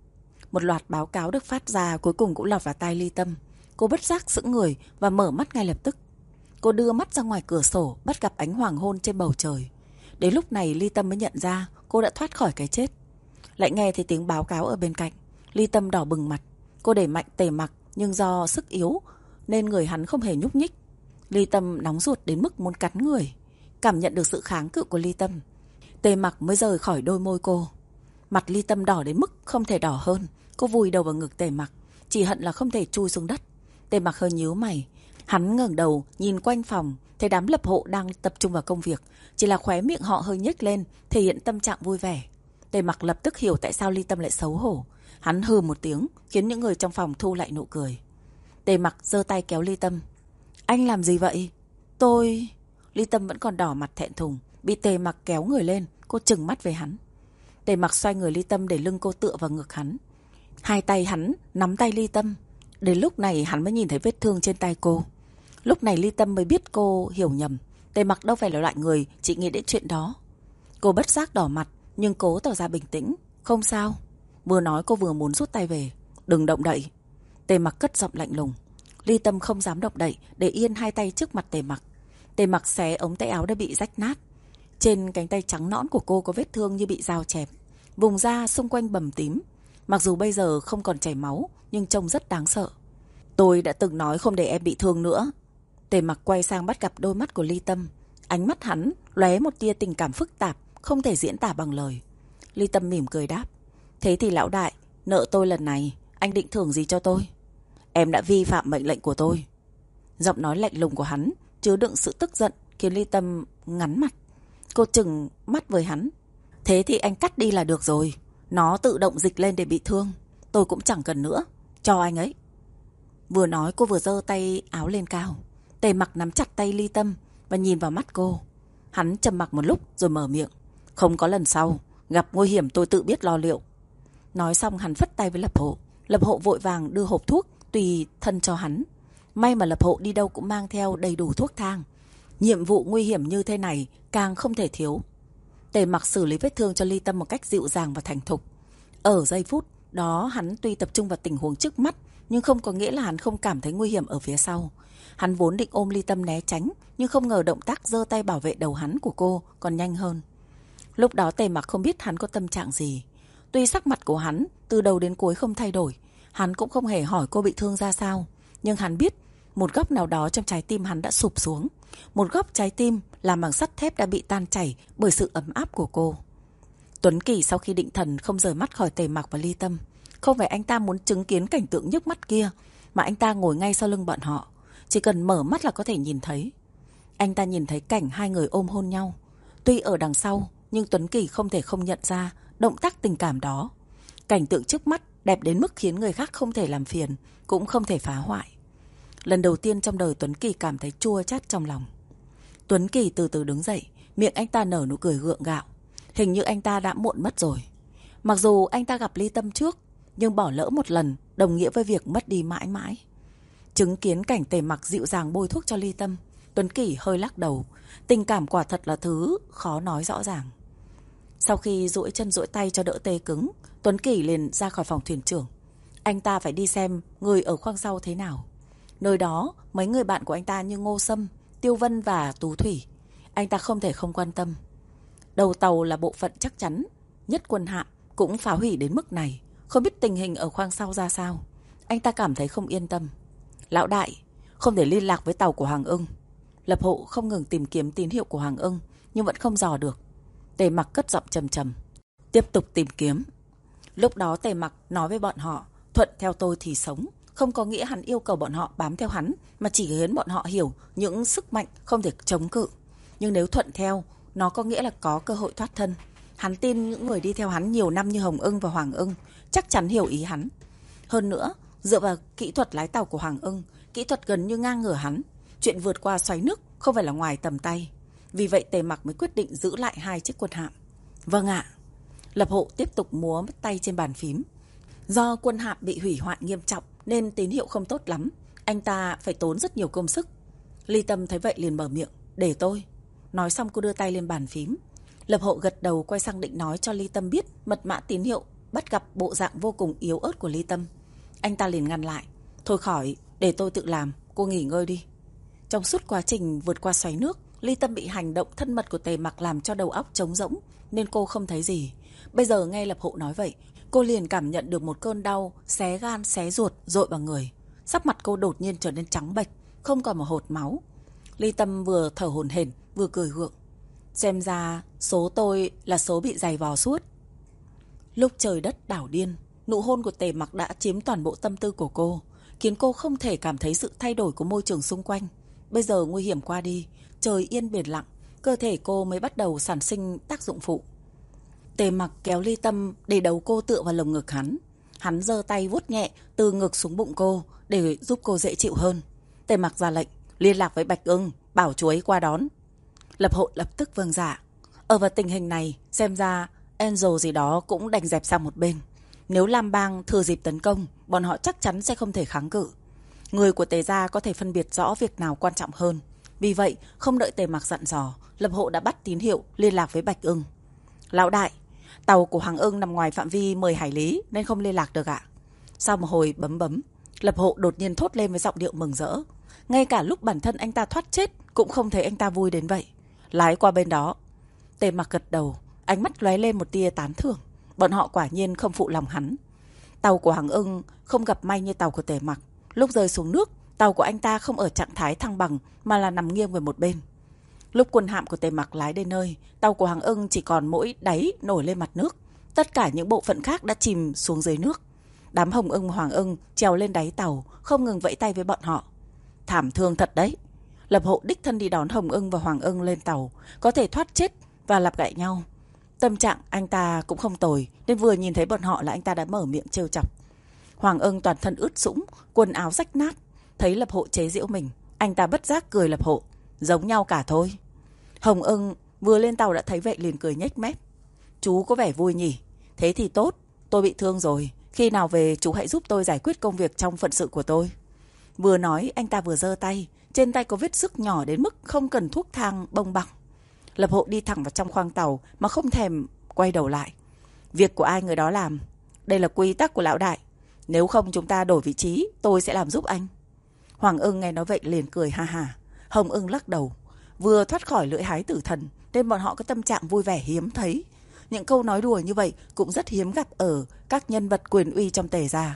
Một loạt báo cáo được phát ra cuối cùng cũng lọt vào tai Ly Tâm. Cô bất giác sững người và mở mắt ngay lập tức. Cô đưa mắt ra ngoài cửa sổ, bắt gặp ánh hoàng hôn trên bầu trời. Đến lúc này Ly Tâm mới nhận ra cô đã thoát khỏi cái chết. Lại nghe thấy tiếng báo cáo ở bên cạnh. Ly Tâm đỏ bừng mặt. Cô đẩy mạnh Tề Mặc, nhưng do sức yếu nên người hắn không hề nhúc nhích. Ly Tâm nóng ruột đến mức muốn cắn người. Cảm nhận được sự kháng cự của Ly Tâm, Tề Mặc mới rời khỏi đôi môi cô. Mặt Ly Tâm đỏ đến mức không thể đỏ hơn. Cô vùi đầu vào ngực Tề Mặc, chỉ hận là không thể chui xuống đất. Tề Mặc hơi nhíu mày. Hắn ngẩng đầu nhìn quanh phòng, thấy đám lập hộ đang tập trung vào công việc, chỉ là khóe miệng họ hơi nhếch lên, thể hiện tâm trạng vui vẻ. Tề Mặc lập tức hiểu tại sao Ly Tâm lại xấu hổ. Hắn hừ một tiếng, khiến những người trong phòng thu lại nụ cười. Tề Mặc giơ tay kéo Ly Tâm. Anh làm gì vậy? Tôi... Ly Tâm vẫn còn đỏ mặt thẹn thùng, bị Tề Mặc kéo người lên, cô trừng mắt về hắn. Tề Mặc xoay người Ly Tâm để lưng cô tựa vào ngực hắn. Hai tay hắn nắm tay Ly Tâm. Đến lúc này hắn mới nhìn thấy vết thương trên tay cô. Lúc này Ly Tâm mới biết cô hiểu nhầm. Tề Mặc đâu phải là loại người chỉ nghĩ đến chuyện đó. Cô bất giác đỏ mặt, nhưng cố tỏ ra bình tĩnh. Không sao. Vừa nói cô vừa muốn rút tay về. Đừng động đậy. Tề Mặc cất giọng lạnh lùng. Ly Tâm không dám động đậy, để yên hai tay trước mặt Tề Mặc. Tề Mặc xé ống tay áo đã bị rách nát. Trên cánh tay trắng nõn của cô có vết thương như bị dao chém. Vùng da xung quanh bầm tím. Mặc dù bây giờ không còn chảy máu, nhưng trông rất đáng sợ. Tôi đã từng nói không để em bị thương nữa. Tề Mặc quay sang bắt gặp đôi mắt của Ly Tâm. Ánh mắt hắn lóe một tia tình cảm phức tạp, không thể diễn tả bằng lời. Ly Tâm mỉm cười đáp. Thế thì lão đại, nợ tôi lần này, anh định thưởng gì cho tôi? Em đã vi phạm mệnh lệnh của tôi. Giọng nói lạnh lùng của hắn chứa đựng sự tức giận, khiến Ly Tâm ngắn mặt. Cô trừng mắt với hắn. Thế thì anh cắt đi là được rồi. Nó tự động dịch lên để bị thương. Tôi cũng chẳng cần nữa. Cho anh ấy. Vừa nói cô vừa giơ tay áo lên cao. Tề Mặc nắm chặt tay Ly Tâm và nhìn vào mắt cô. Hắn trầm mặc một lúc rồi mở miệng. Không có lần sau. Gặp nguy hiểm tôi tự biết lo liệu. Nói xong hắn phất tay với Lập Hộ. Lập Hộ vội vàng đưa hộp thuốc tùy thân cho hắn. May mà Lập Hộ đi đâu cũng mang theo đầy đủ thuốc thang. Nhiệm vụ nguy hiểm như thế này càng không thể thiếu. Tề Mặc xử lý vết thương cho Ly Tâm một cách dịu dàng và thành thục. Ở giây phút đó hắn tuy tập trung vào tình huống trước mắt, nhưng không có nghĩa là hắn không cảm thấy nguy hiểm ở phía sau. Hắn vốn định ôm Ly Tâm né tránh, nhưng không ngờ động tác giơ tay bảo vệ đầu hắn của cô còn nhanh hơn. Lúc đó Tề Mặc không biết hắn có tâm trạng gì. Tuy sắc mặt của hắn từ đầu đến cuối không thay đổi, hắn cũng không hề hỏi cô bị thương ra sao, nhưng hắn biết một góc nào đó trong trái tim hắn đã sụp xuống. Một góc trái tim làm bằng sắt thép đã bị tan chảy bởi sự ấm áp của cô. Tuấn Kỳ sau khi định thần không rời mắt khỏi Tề Mặc và Ly Tâm. Không phải anh ta muốn chứng kiến cảnh tượng nhức mắt kia, mà anh ta ngồi ngay sau lưng bọn họ. Chỉ cần mở mắt là có thể nhìn thấy. Anh ta nhìn thấy cảnh hai người ôm hôn nhau. Tuy ở đằng sau, nhưng Tuấn Kỳ không thể không nhận ra động tác tình cảm đó. Cảnh tượng trước mắt đẹp đến mức khiến người khác không thể làm phiền, cũng không thể phá hoại. Lần đầu tiên trong đời Tuấn Kỳ cảm thấy chua chát trong lòng. Tuấn Kỳ từ từ đứng dậy, miệng anh ta nở nụ cười gượng gạo. Hình như anh ta đã muộn mất rồi. Mặc dù anh ta gặp Ly Tâm trước, nhưng bỏ lỡ một lần đồng nghĩa với việc mất đi mãi mãi. Chứng kiến cảnh Tề Mặc dịu dàng bôi thuốc cho Ly Tâm, Tuấn Kỳ hơi lắc đầu. Tình cảm quả thật là thứ khó nói rõ ràng. Sau khi duỗi chân duỗi tay cho đỡ tê cứng, Tuấn Kỳ liền ra khỏi phòng thuyền trưởng. Anh ta phải đi xem người ở khoang sau thế nào. Nơi đó, mấy người bạn của anh ta như Ngô Sâm, Tiêu Vân và Tú Thủy. Anh ta không thể không quan tâm. Đầu tàu là bộ phận chắc chắn, nhất quân hạm cũng phá hủy đến mức này. Không biết tình hình ở khoang sau ra sao. Anh ta cảm thấy không yên tâm. Lão đại, không thể liên lạc với tàu của Hoàng Ưng. Lập Hộ không ngừng tìm kiếm tín hiệu của Hoàng Ưng, nhưng vẫn không dò được. Tề Mặc cất giọng trầm trầm. Tiếp tục tìm kiếm. Lúc đó Tề Mặc nói với bọn họ, thuận theo tôi thì sống. Không có nghĩa hắn yêu cầu bọn họ bám theo hắn, mà chỉ khiến bọn họ hiểu những sức mạnh không thể chống cự. Nhưng nếu thuận theo, nó có nghĩa là có cơ hội thoát thân. Hắn tin những người đi theo hắn nhiều năm như Hồng Ưng và Hoàng Ưng chắc chắn hiểu ý hắn. Hơn nữa, dựa vào kỹ thuật lái tàu của Hoàng Ưng, kỹ thuật gần như ngang ngửa hắn. Chuyện vượt qua xoáy nước không phải là ngoài tầm tay. Vì vậy Tề Mặc mới quyết định giữ lại hai chiếc quân hạm. Vâng ạ. Lập Hộ tiếp tục múa tay trên bàn phím. Do quân hạm bị hủy hoại nghiêm trọng nên tín hiệu không tốt lắm. Anh ta phải tốn rất nhiều công sức. Ly Tâm thấy vậy liền mở miệng. Để tôi. Nói xong cô đưa tay lên bàn phím. Lập Hộ gật đầu quay sang định nói cho Ly Tâm biết mật mã tín hiệu, bắt gặp bộ dạng vô cùng yếu ớt của Ly Tâm. Anh ta liền ngăn lại. Thôi khỏi, để tôi tự làm, cô nghỉ ngơi đi. Trong suốt quá trình vượt qua xoáy nước, Ly Tâm bị hành động thân mật của Tề Mặc làm cho đầu óc trống rỗng, nên cô không thấy gì. Bây giờ nghe Lập Hộ nói vậy, cô liền cảm nhận được một cơn đau xé gan xé ruột dội vào người. Sắc mặt cô đột nhiên trở nên trắng bệch, không còn một hột máu. Ly Tâm vừa thở hổn hển vừa cười gượng. Xem ra số tôi là số bị giày vò suốt. Lúc trời đất đảo điên, nụ hôn của Tề Mặc đã chiếm toàn bộ tâm tư của cô, khiến cô không thể cảm thấy sự thay đổi của môi trường xung quanh. Bây giờ nguy hiểm qua đi, trời yên biển lặng, cơ thể cô mới bắt đầu sản sinh tác dụng phụ. Tề Mặc kéo Ly Tâm để đầu cô tựa vào lồng ngực hắn. Hắn giơ tay vuốt nhẹ từ ngực xuống bụng cô để giúp cô dễ chịu hơn. Tề Mặc ra lệnh, liên lạc với Bạch Ưng, bảo chú ấy qua đón. Lập Hộ lập tức vâng dạ. Ở vào tình hình này, xem ra Angel gì đó cũng đành dẹp sang một bên. Nếu Lam Bang thừa dịp tấn công, bọn họ chắc chắn sẽ không thể kháng cự. Người của Tề gia có thể phân biệt rõ việc nào quan trọng hơn. Vì vậy, không đợi Tề Mặc dặn dò, Lập Hộ đã bắt tín hiệu liên lạc với Bạch Ưng. Lão đại, tàu của Hoàng Ưng nằm ngoài phạm vi 10 hải lý nên không liên lạc được ạ. Sau một hồi bấm, Lập Hộ đột nhiên thốt lên với giọng điệu mừng rỡ. Ngay cả lúc bản thân anh ta thoát chết cũng không thấy anh ta vui đến vậy. Lái qua bên đó. Tề Mặc gật đầu, ánh mắt lóe lên một tia tán thưởng. Bọn họ quả nhiên không phụ lòng hắn. Tàu của Hoàng Ưng không gặp may như tàu của Tề Mặc. Lúc rơi xuống nước, tàu của anh ta không ở trạng thái thăng bằng mà là nằm nghiêng về một bên. Lúc quân hạm của Tề Mặc lái đến nơi, tàu của Hoàng Ưng chỉ còn mỗi đáy nổi lên mặt nước. Tất cả những bộ phận khác đã chìm xuống dưới nước. Đám Hồng Ưng và Hoàng Ưng trèo lên đáy tàu, không ngừng vẫy tay với bọn họ. Thảm thương thật đấy. Lập Hộ đích thân đi đón Hồng Ưng và Hoàng Ưng lên tàu, có thể thoát chết và lặp lại nhau. Tâm trạng anh ta cũng không tồi, nên vừa nhìn thấy bọn họ là anh ta đã mở miệng trêu chọc. Hoàng Ưng toàn thân ướt sũng, quần áo rách nát. Thấy Lập Hộ chế giễu mình, anh ta bất giác cười Lập Hộ. Giống nhau cả thôi. Hồng Ưng vừa lên tàu đã thấy vậy liền cười nhếch mép. Chú có vẻ vui nhỉ? Thế thì tốt, tôi bị thương rồi. Khi nào về chú hãy giúp tôi giải quyết công việc trong phận sự của tôi. Vừa nói anh ta vừa giơ tay. Trên tay có vết xước nhỏ đến mức không cần thuốc thang bông băng. Lập Hộ đi thẳng vào trong khoang tàu mà không thèm quay đầu lại. Việc của ai người đó làm. Đây là quy tắc của lão đại. Nếu không chúng ta đổi vị trí, tôi sẽ làm giúp anh. Hoàng Ưng nghe nói vậy liền cười ha ha. Hồng Ưng lắc đầu. Vừa thoát khỏi lưỡi hái tử thần nên bọn họ có tâm trạng vui vẻ hiếm thấy. Những câu nói đùa như vậy cũng rất hiếm gặp ở các nhân vật quyền uy trong Tề gia.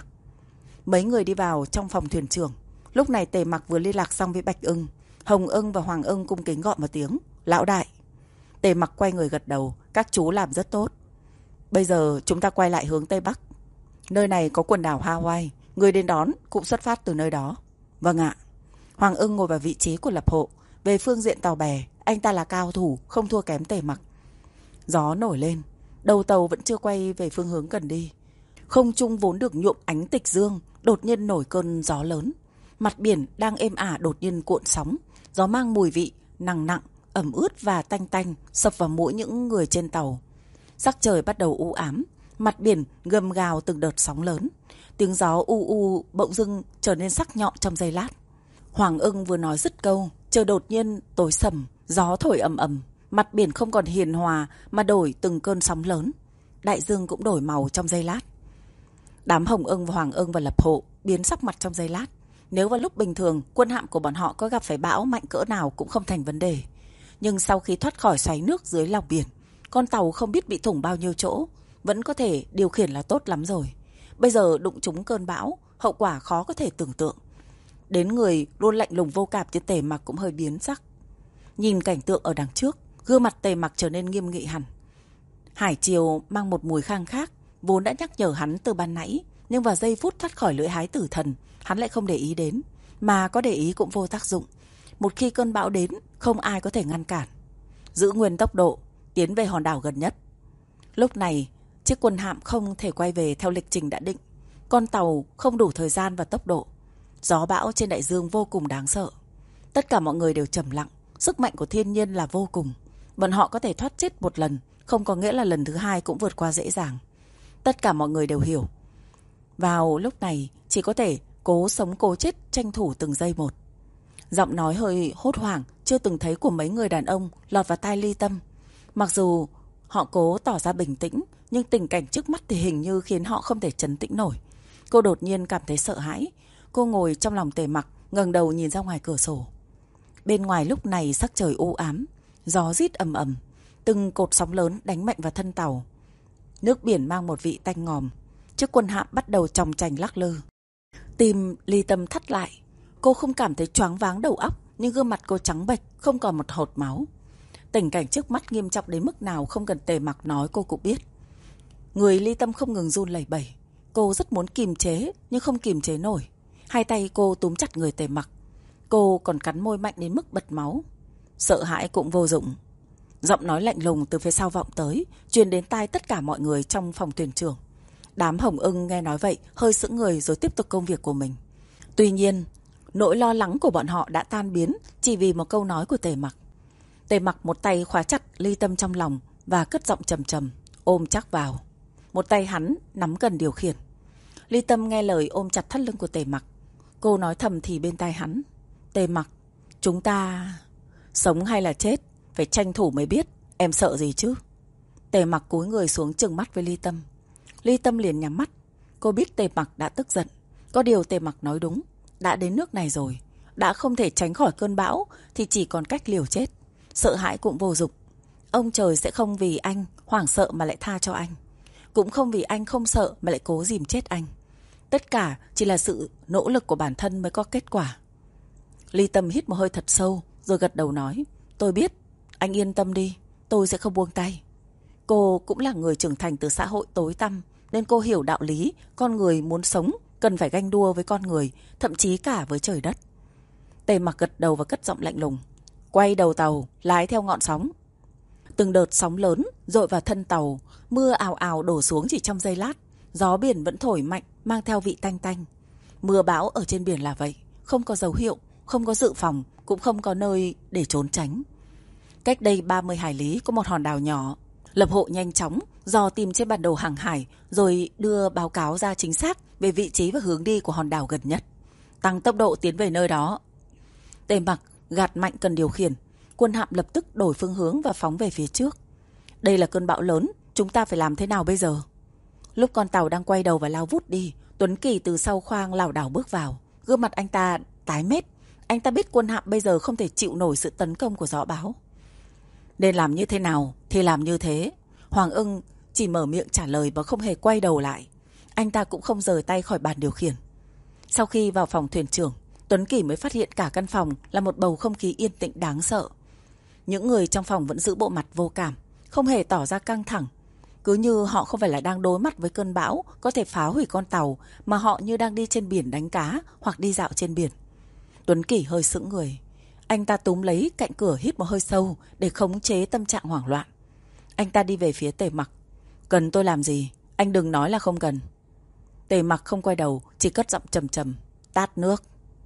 Mấy người đi vào trong phòng thuyền trưởng. Lúc này Tề Mặc vừa liên lạc xong với Bạch Ưng. Hồng Ưng và Hoàng Ưng cung kính gọi một tiếng. Lão đại. Tề Mặc quay người gật đầu. Các chú làm rất tốt. Bây giờ chúng ta quay lại hướng Tây Bắc. Nơi này có quần đảo Hawaii. Người đến đón cũng xuất phát từ nơi đó. Vâng ạ. Hoàng Ưng ngồi vào vị trí của Lập Hộ. Về phương diện tàu bè, anh ta là cao thủ, không thua kém Tề Mặc. Gió nổi lên. Đầu tàu vẫn chưa quay về phương hướng cần đi. Không trung vốn được nhuộm ánh tịch dương, đột nhiên nổi cơn gió lớn. Mặt biển đang êm ả đột nhiên cuộn sóng. Gió mang mùi vị nặng nặng, ẩm ướt và tanh tanh sập vào mũi những người trên tàu. Sắc trời bắt đầu u ám. Mặt biển gầm gào từng đợt sóng lớn. Tiếng gió u u bỗng dưng trở nên sắc nhọn trong giây lát. Hoàng Ưng vừa nói dứt câu, trời đột nhiên tối sầm, gió thổi ầm ầm. Mặt biển không còn hiền hòa mà đổi từng cơn sóng lớn. Đại dương cũng đổi màu trong giây lát. Đám Hồng Ưng và Hoàng Ưng và Lập Hộ biến sắc mặt trong giây lát. Nếu vào lúc bình thường quân hạm của bọn họ có gặp phải bão mạnh cỡ nào cũng không thành vấn đề. Nhưng sau khi thoát khỏi xoáy nước dưới lòng biển, con tàu không biết bị thủng bao nhiêu chỗ, vẫn có thể điều khiển là tốt lắm rồi. Bây giờ đụng trúng cơn bão, hậu quả khó có thể tưởng tượng. Đến người luôn lạnh lùng vô cảm như Tề Mặc cũng hơi biến sắc. Nhìn cảnh tượng ở đằng trước, gương mặt Tề Mặc trở nên nghiêm nghị hẳn. Hải triều mang một mùi khang khác, vốn đã nhắc nhở hắn từ ban nãy, nhưng vào giây phút thoát khỏi lưỡi hái tử thần, hắn lại không để ý đến, mà có để ý cũng vô tác dụng. Một khi cơn bão đến, không ai có thể ngăn cản. Giữ nguyên tốc độ, tiến về hòn đảo gần nhất. Lúc này, chiếc quân hạm không thể quay về theo lịch trình đã định. Con tàu không đủ thời gian và tốc độ. Gió bão trên đại dương vô cùng đáng sợ. Tất cả mọi người đều trầm lặng. Sức mạnh của thiên nhiên là vô cùng. Bọn họ có thể thoát chết một lần, không có nghĩa là lần thứ hai cũng vượt qua dễ dàng. Tất cả mọi người đều hiểu. Vào lúc này, chỉ có thể cố sống cố chết, tranh thủ từng giây một. Giọng nói hơi hốt hoảng, chưa từng thấy của mấy người đàn ông lọt vào tai Ly Tâm. Mặc dù họ cố tỏ ra bình tĩnh, nhưng tình cảnh trước mắt thì hình như khiến họ không thể trấn tĩnh nổi. Cô đột nhiên cảm thấy sợ hãi. Cô ngồi trong lòng Tề Mặc, ngẩng đầu nhìn ra ngoài cửa sổ. Bên ngoài lúc này sắc trời u ám, gió rít ầm ầm, từng cột sóng lớn đánh mạnh vào thân tàu. Nước biển mang một vị tanh ngòm. Chiếc quân hạm bắt đầu chòng chành lắc lư. Tim Ly Tâm thắt lại. Cô không cảm thấy choáng váng đầu óc, nhưng gương mặt cô trắng bệch, không còn một hột máu. Tình cảnh trước mắt nghiêm trọng đến mức nào không cần Tề Mặc nói cô cũng biết. Người Ly Tâm không ngừng run lẩy bẩy. Cô rất muốn kìm chế nhưng không kìm chế nổi. Hai tay cô túm chặt người Tề Mặc. Cô còn cắn môi mạnh đến mức bật máu. Sợ hãi cũng vô dụng. Giọng nói lạnh lùng từ phía sau vọng tới, truyền đến tai tất cả mọi người trong phòng thuyền trưởng. Đám Hồng Ưng nghe nói vậy hơi sững người rồi tiếp tục công việc của mình. Tuy nhiên, nỗi lo lắng của bọn họ đã tan biến chỉ vì một câu nói của Tề Mặc. Tề Mặc một tay khóa chặt Ly Tâm trong lòng và cất giọng trầm trầm, ôm chắc vào. Một tay hắn nắm cần điều khiển. Ly Tâm nghe lời ôm chặt thắt lưng của Tề Mặc. Cô nói thầm thì bên tai hắn, Tề Mặc, chúng ta sống hay là chết phải tranh thủ mới biết, em sợ gì chứ? Tề Mặc cúi người xuống trừng mắt với Ly Tâm. Ly Tâm liền nhắm mắt. Cô biết Tề Mặc đã tức giận. Có điều Tề Mặc nói đúng, đã đến nước này rồi, đã không thể tránh khỏi cơn bão thì chỉ còn cách liều chết. Sợ hãi cũng vô dụng. Ông trời sẽ không vì anh hoảng sợ mà lại tha cho anh, cũng không vì anh không sợ mà lại cố dìm chết anh. Tất cả chỉ là sự nỗ lực của bản thân mới có kết quả. Ly Tâm hít một hơi thật sâu rồi gật đầu nói, tôi biết, anh yên tâm đi, tôi sẽ không buông tay. Cô cũng là người trưởng thành từ xã hội tối tăm, nên cô hiểu đạo lý con người muốn sống cần phải ganh đua với con người, thậm chí cả với trời đất. Tề Mặc gật đầu và cất giọng lạnh lùng, quay đầu tàu, lái theo ngọn sóng. Từng đợt sóng lớn dội vào thân tàu, mưa ào ào đổ xuống chỉ trong giây lát. Gió biển vẫn thổi mạnh, mang theo vị tanh tanh. Mưa bão ở trên biển là vậy, không có dấu hiệu, không có dự phòng, cũng không có nơi để trốn tránh. Cách đây 30 hải lý có một hòn đảo nhỏ. Lập hộ nhanh chóng dò tìm trên bản đồ hàng hải, rồi đưa báo cáo ra chính xác về vị trí và hướng đi của hòn đảo gần nhất. Tăng tốc độ tiến về nơi đó. Tề Mặc gạt mạnh cần điều khiển. Quân hạm lập tức đổi phương hướng và phóng về phía trước. Đây là cơn bão lớn, chúng ta phải làm thế nào bây giờ? Lúc con tàu đang quay đầu và lao vút đi, Tuấn Kỳ từ sau khoang lảo đảo bước vào. Gương mặt anh ta tái mét. Anh ta biết quân hạm bây giờ không thể chịu nổi sự tấn công của gió bão. Nên làm như thế nào thì làm như thế. Hoàng Ưng chỉ mở miệng trả lời và không hề quay đầu lại. Anh ta cũng không rời tay khỏi bàn điều khiển. Sau khi vào phòng thuyền trưởng, Tuấn Kỳ mới phát hiện cả căn phòng là một bầu không khí yên tĩnh đáng sợ. Những người trong phòng vẫn giữ bộ mặt vô cảm, không hề tỏ ra căng thẳng. Cứ như họ không phải là đang đối mặt với cơn bão có thể phá hủy con tàu, mà họ như đang đi trên biển đánh cá hoặc đi dạo trên biển. Tuấn Kỳ hơi sững người. Anh ta túm lấy cạnh cửa hít một hơi sâu để khống chế tâm trạng hoảng loạn. Anh ta đi về phía Tề Mặc. Cần tôi làm gì? Anh đừng nói là không cần. Tề Mặc không quay đầu, chỉ cất giọng trầm trầm, tát nước.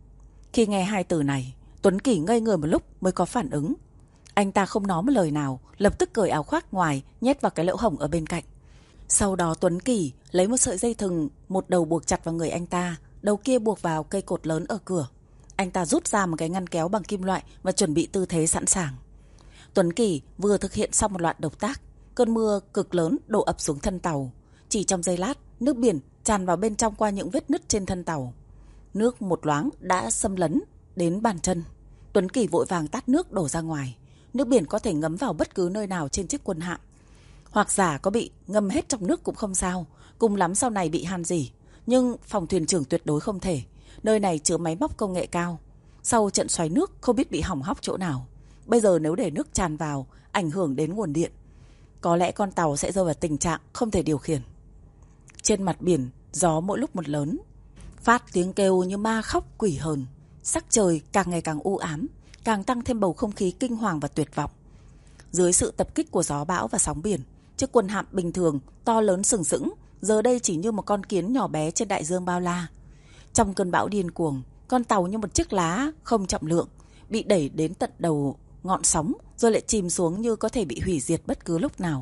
Khi nghe hai từ này, Tuấn Kỳ ngây người một lúc mới có phản ứng. Anh ta không nói một lời nào, lập tức cởi áo khoác ngoài, nhét vào cái lỗ hổng ở bên cạnh. Sau đó Tuấn Kỳ lấy một sợi dây thừng, một đầu buộc chặt vào người anh ta, đầu kia buộc vào cây cột lớn ở cửa. Anh ta rút ra một cái ngăn kéo bằng kim loại và chuẩn bị tư thế sẵn sàng. Tuấn Kỳ vừa thực hiện xong một loạt động tác, cơn mưa cực lớn đổ ập xuống thân tàu. Chỉ trong giây lát, nước biển tràn vào bên trong qua những vết nứt trên thân tàu. Nước một loáng đã xâm lấn đến bàn chân. Tuấn Kỳ vội vàng tát nước đổ ra ngoài. Nước biển có thể ngấm vào bất cứ nơi nào trên chiếc quân hạm. Hoặc giả có bị ngâm hết trong nước cũng không sao, cùng lắm sau này bị han rỉ. Nhưng phòng thuyền trưởng tuyệt đối không thể. Nơi này chứa máy móc công nghệ cao. Sau trận xoáy nước không biết bị hỏng hóc chỗ nào. Bây giờ nếu để nước tràn vào, ảnh hưởng đến nguồn điện, có lẽ con tàu sẽ rơi vào tình trạng không thể điều khiển. Trên mặt biển, gió mỗi lúc một lớn, phát tiếng kêu như ma khóc quỷ hờn. Sắc trời càng ngày càng u ám, càng tăng thêm bầu không khí kinh hoàng và tuyệt vọng. Dưới sự tập kích của gió bão và sóng biển, chiếc quân hạm bình thường to lớn sừng sững giờ đây chỉ như một con kiến nhỏ bé trên đại dương bao la. Trong cơn bão điên cuồng, con tàu như một chiếc lá không trọng lượng, bị đẩy đến tận đầu ngọn sóng rồi lại chìm xuống như có thể bị hủy diệt bất cứ lúc nào.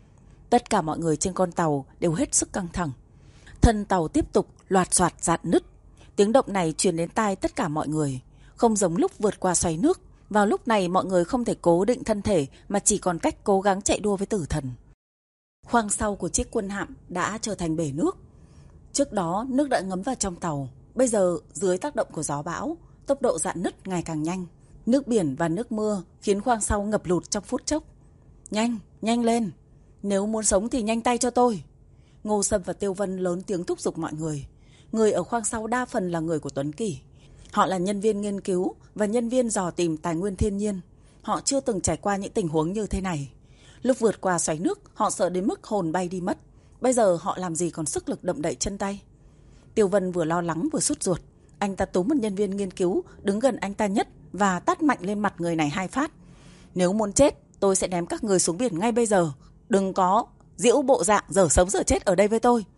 Tất cả mọi người trên con tàu đều hết sức căng thẳng. Thân tàu tiếp tục loạt soạt rạn nứt. Tiếng động này truyền đến tai tất cả mọi người. Không giống lúc vượt qua xoáy nước, vào lúc này mọi người không thể cố định thân thể mà chỉ còn cách cố gắng chạy đua với tử thần. Khoang sau của chiếc quân hạm đã trở thành bể nước. Trước đó nước đã ngấm vào trong tàu. Bây giờ dưới tác động của gió bão, tốc độ rạn nứt ngày càng nhanh. Nước biển và nước mưa khiến khoang sau ngập lụt trong phút chốc. Nhanh, nhanh lên. Nếu muốn sống thì nhanh tay cho tôi. Ngô Sâm và Tiêu Vân lớn tiếng thúc giục mọi người. Người ở khoang sau đa phần là người của Tuấn Kỳ. Họ là nhân viên nghiên cứu và nhân viên dò tìm tài nguyên thiên nhiên. Họ chưa từng trải qua những tình huống như thế này. Lúc vượt qua xoáy nước, họ sợ đến mức hồn bay đi mất. Bây giờ họ làm gì còn sức lực động đậy chân tay. Tiêu Vân vừa lo lắng vừa sốt ruột. Anh ta túm một nhân viên nghiên cứu đứng gần anh ta nhất và tát mạnh lên mặt người này 2 phát. Nếu muốn chết, tôi sẽ ném các người xuống biển ngay bây giờ. Đừng có giễu bộ dạng dở sống dở chết ở đây với tôi.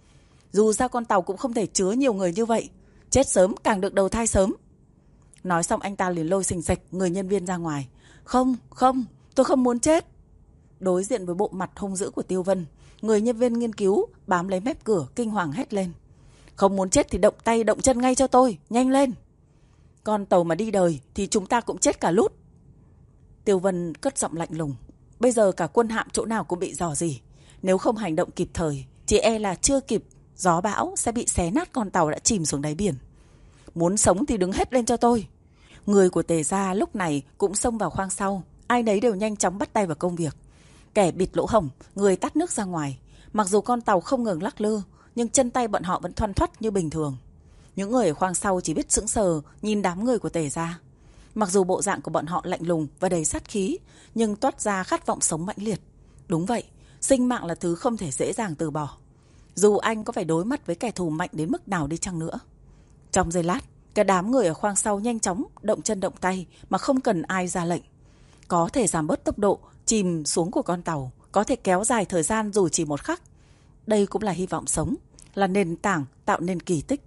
Dù sao con tàu cũng không thể chứa nhiều người như vậy. Chết sớm càng được đầu thai sớm. Nói xong anh ta liền lôi xình xịch người nhân viên ra ngoài. Không, tôi không muốn chết. Đối diện với bộ mặt hung dữ của Tiêu Vân, người nhân viên nghiên cứu bám lấy mép cửa kinh hoàng hét lên. Không muốn chết thì động tay động chân ngay cho tôi, nhanh lên. Con tàu mà đi đời thì chúng ta cũng chết cả lút. Tiêu Vân cất giọng lạnh lùng. Bây giờ cả quân hạm chỗ nào cũng bị rò rỉ. Nếu không hành động kịp thời, chỉ e là chưa kịp gió bão sẽ bị xé nát con tàu đã chìm xuống đáy biển. Muốn sống thì đứng hết lên cho tôi. Người của Tề gia lúc này cũng xông vào khoang sau. Ai nấy đều nhanh chóng bắt tay vào công việc. Kẻ bịt lỗ hổng, người tát nước ra ngoài. Mặc dù con tàu không ngừng lắc lư, nhưng chân tay bọn họ vẫn thoăn thoắt như bình thường. Những người ở khoang sau chỉ biết sững sờ nhìn đám người của Tề gia. Mặc dù bộ dạng của bọn họ lạnh lùng và đầy sát khí, nhưng toát ra khát vọng sống mãnh liệt. Đúng vậy, sinh mạng là thứ không thể dễ dàng từ bỏ. Dù anh có phải đối mặt với kẻ thù mạnh đến mức nào đi chăng nữa. Trong giây lát, cả đám người ở khoang sau nhanh chóng động chân động tay mà không cần ai ra lệnh. Có thể giảm bớt tốc độ chìm xuống của con tàu, có thể kéo dài thời gian dù chỉ một khắc. Đây cũng là hy vọng sống, là nền tảng tạo nên kỳ tích.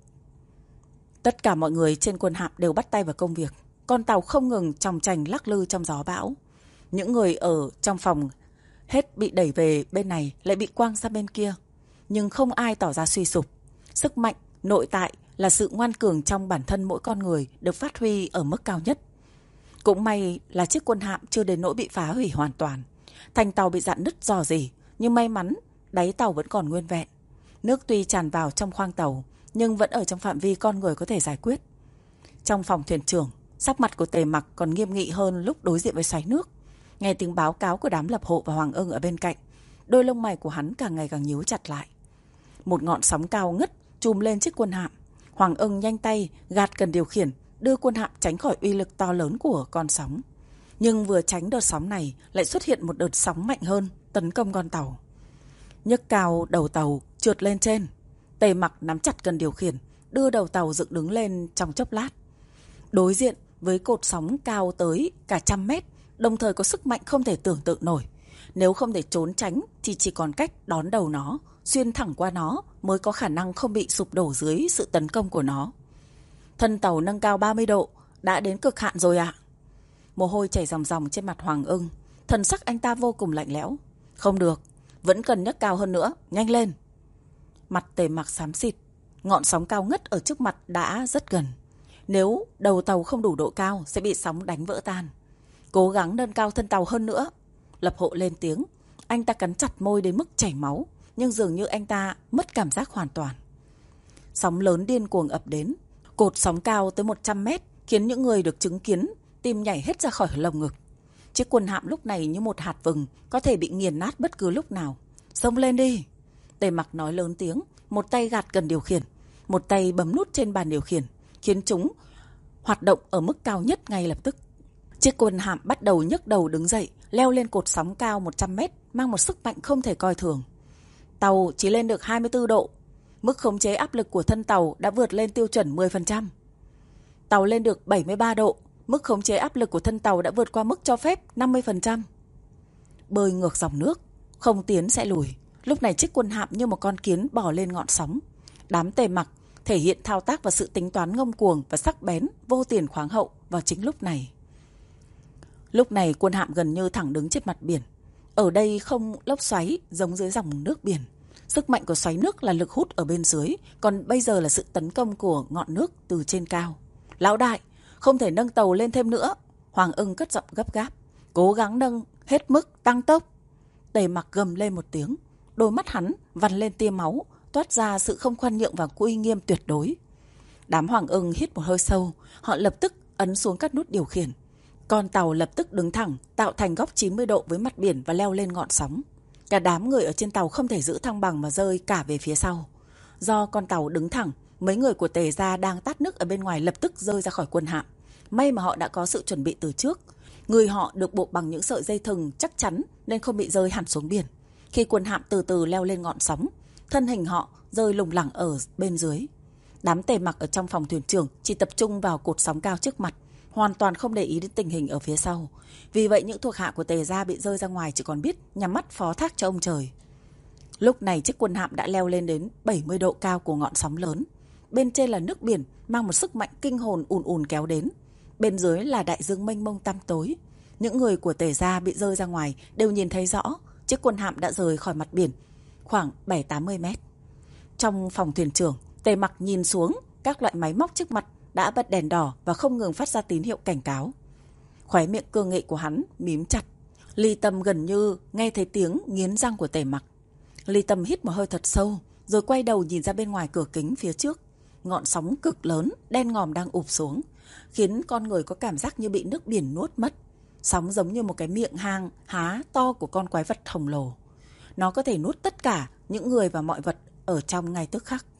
Tất cả mọi người trên quân hạm đều bắt tay vào công việc. Con tàu không ngừng chòng chành lắc lư trong gió bão. Những người ở trong phòng hết bị đẩy về bên này lại bị quăng ra bên kia. Nhưng không ai tỏ ra suy sụp. Sức mạnh, nội tại là sự ngoan cường trong bản thân mỗi con người được phát huy ở mức cao nhất. Cũng may là chiếc quân hạm chưa đến nỗi bị phá hủy hoàn toàn. Thành tàu bị rạn nứt rò rỉ, nhưng may mắn đáy tàu vẫn còn nguyên vẹn. Nước tuy tràn vào trong khoang tàu, nhưng vẫn ở trong phạm vi con người có thể giải quyết. Trong phòng thuyền trưởng, sắc mặt của Tề Mặc còn nghiêm nghị hơn lúc đối diện với xoáy nước. Nghe tiếng báo cáo của đám lập hộ và Hoàng Ưng ở bên cạnh, đôi lông mày của hắn càng ngày càng nhíu chặt lại. Một ngọn sóng cao ngất trùm lên chiếc quân hạm. Hoàng Ưng nhanh tay gạt cần điều khiển, đưa quân hạm tránh khỏi uy lực to lớn của con sóng. Nhưng vừa tránh đợt sóng này, lại xuất hiện một đợt sóng mạnh hơn tấn công con tàu. Nhấc cao đầu tàu trượt lên trên. Tề Mặc nắm chặt cần điều khiển, đưa đầu tàu dựng đứng lên trong chốc lát. Đối diện với cột sóng cao tới cả 100 mét, đồng thời có sức mạnh không thể tưởng tượng nổi. Nếu không thể trốn tránh thì chỉ còn cách đón đầu nó, xuyên thẳng qua nó mới có khả năng không bị sụp đổ dưới sự tấn công của nó. Thân tàu nâng cao 30 độ, đã đến cực hạn rồi ạ. Mồ hôi chảy ròng ròng trên mặt Hoàng Ưng, thần sắc anh ta vô cùng lạnh lẽo. Không được, vẫn cần nhấc cao hơn nữa, nhanh lên. Mặt Tề Mặc xám xịt, ngọn sóng cao ngất ở trước mặt đã rất gần. Nếu đầu tàu không đủ độ cao sẽ bị sóng đánh vỡ tan. Cố gắng nâng cao thân tàu hơn nữa. Lập hộ lên tiếng, anh ta cắn chặt môi đến mức chảy máu, nhưng dường như anh ta mất cảm giác hoàn toàn. Sóng lớn điên cuồng ập đến, cột sóng cao tới 100 mét khiến những người được chứng kiến tim nhảy hết ra khỏi lồng ngực. Chiếc quân hạm lúc này như một hạt vừng, có thể bị nghiền nát bất cứ lúc nào. Xông lên đi. Tề Mặc nói lớn tiếng, một tay gạt cần điều khiển, một tay bấm nút trên bàn điều khiển, khiến chúng hoạt động ở mức cao nhất ngay lập tức. Chiếc quân hạm bắt đầu nhấc đầu đứng dậy, leo lên cột sóng cao 100 mét, mang một sức mạnh không thể coi thường. Tàu chỉ lên được 24 độ. Mức khống chế áp lực của thân tàu đã vượt lên tiêu chuẩn 10%. Tàu lên được 73 độ. Mức khống chế áp lực của thân tàu đã vượt qua mức cho phép 50%. Bơi ngược dòng nước, không tiến sẽ lùi. Lúc này chiếc quân hạm như một con kiến bò lên ngọn sóng. Đám Tề Mặc thể hiện thao tác và sự tính toán ngông cuồng và sắc bén, vô tiền khoáng hậu vào chính lúc này. Lúc này quân hạm gần như thẳng đứng trên mặt biển. Ở đây không lốc xoáy giống dưới dòng nước biển. Sức mạnh của xoáy nước là lực hút ở bên dưới, còn bây giờ là sự tấn công của ngọn nước từ trên cao. Lão đại, không thể nâng tàu lên thêm nữa. Hoàng Ưng cất giọng gấp gáp. Cố gắng nâng hết mức, tăng tốc. Tề Mặc gầm lên một tiếng. Đôi mắt hắn vằn lên tia máu, toát ra sự không khoan nhượng và uy nghiêm tuyệt đối. Đám Hoàng Ưng hít một hơi sâu, họ lập tức ấn xuống các nút điều khiển. Con tàu lập tức đứng thẳng, tạo thành góc 90 độ với mặt biển và leo lên ngọn sóng. Cả đám người ở trên tàu không thể giữ thăng bằng mà rơi cả về phía sau. Do con tàu đứng thẳng, mấy người của Tề gia đang tát nước ở bên ngoài lập tức rơi ra khỏi quân hạm. May mà họ đã có sự chuẩn bị từ trước. Người họ được buộc bằng những sợi dây thừng chắc chắn nên không bị rơi hẳn xuống biển. Khi quân hạm từ từ leo lên ngọn sóng, thân hình họ rơi lủng lẳng ở bên dưới. Đám Tề Mặc ở trong phòng thuyền trưởng chỉ tập trung vào cột sóng cao trước mặt, hoàn toàn không để ý đến tình hình ở phía sau. Vì vậy những thuộc hạ của Tề gia bị rơi ra ngoài chỉ còn biết nhắm mắt phó thác cho ông trời. Lúc này chiếc quân hạm đã leo lên đến 70 độ cao của ngọn sóng lớn. Bên trên là nước biển mang một sức mạnh kinh hồn ùn ùn kéo đến. Bên dưới là đại dương mênh mông tăm tối. Những người của Tề gia bị rơi ra ngoài đều nhìn thấy rõ chiếc quân hạm đã rời khỏi mặt biển khoảng 7-80 mét. Trong phòng thuyền trưởng, Tề Mặc nhìn xuống các loại máy móc trước mặt đã bật đèn đỏ và không ngừng phát ra tín hiệu cảnh cáo. Khóe miệng cương nghị của hắn mím chặt. Ly Tâm gần như nghe thấy tiếng nghiến răng của Tề Mặc. Ly Tâm hít một hơi thật sâu, rồi quay đầu nhìn ra bên ngoài cửa kính phía trước. Ngọn sóng cực lớn, đen ngòm đang ụp xuống, khiến con người có cảm giác như bị nước biển nuốt mất. Sóng giống như một cái miệng hang há to của con quái vật khổng lồ. Nó có thể nuốt tất cả những người và mọi vật ở trong ngay tức khắc.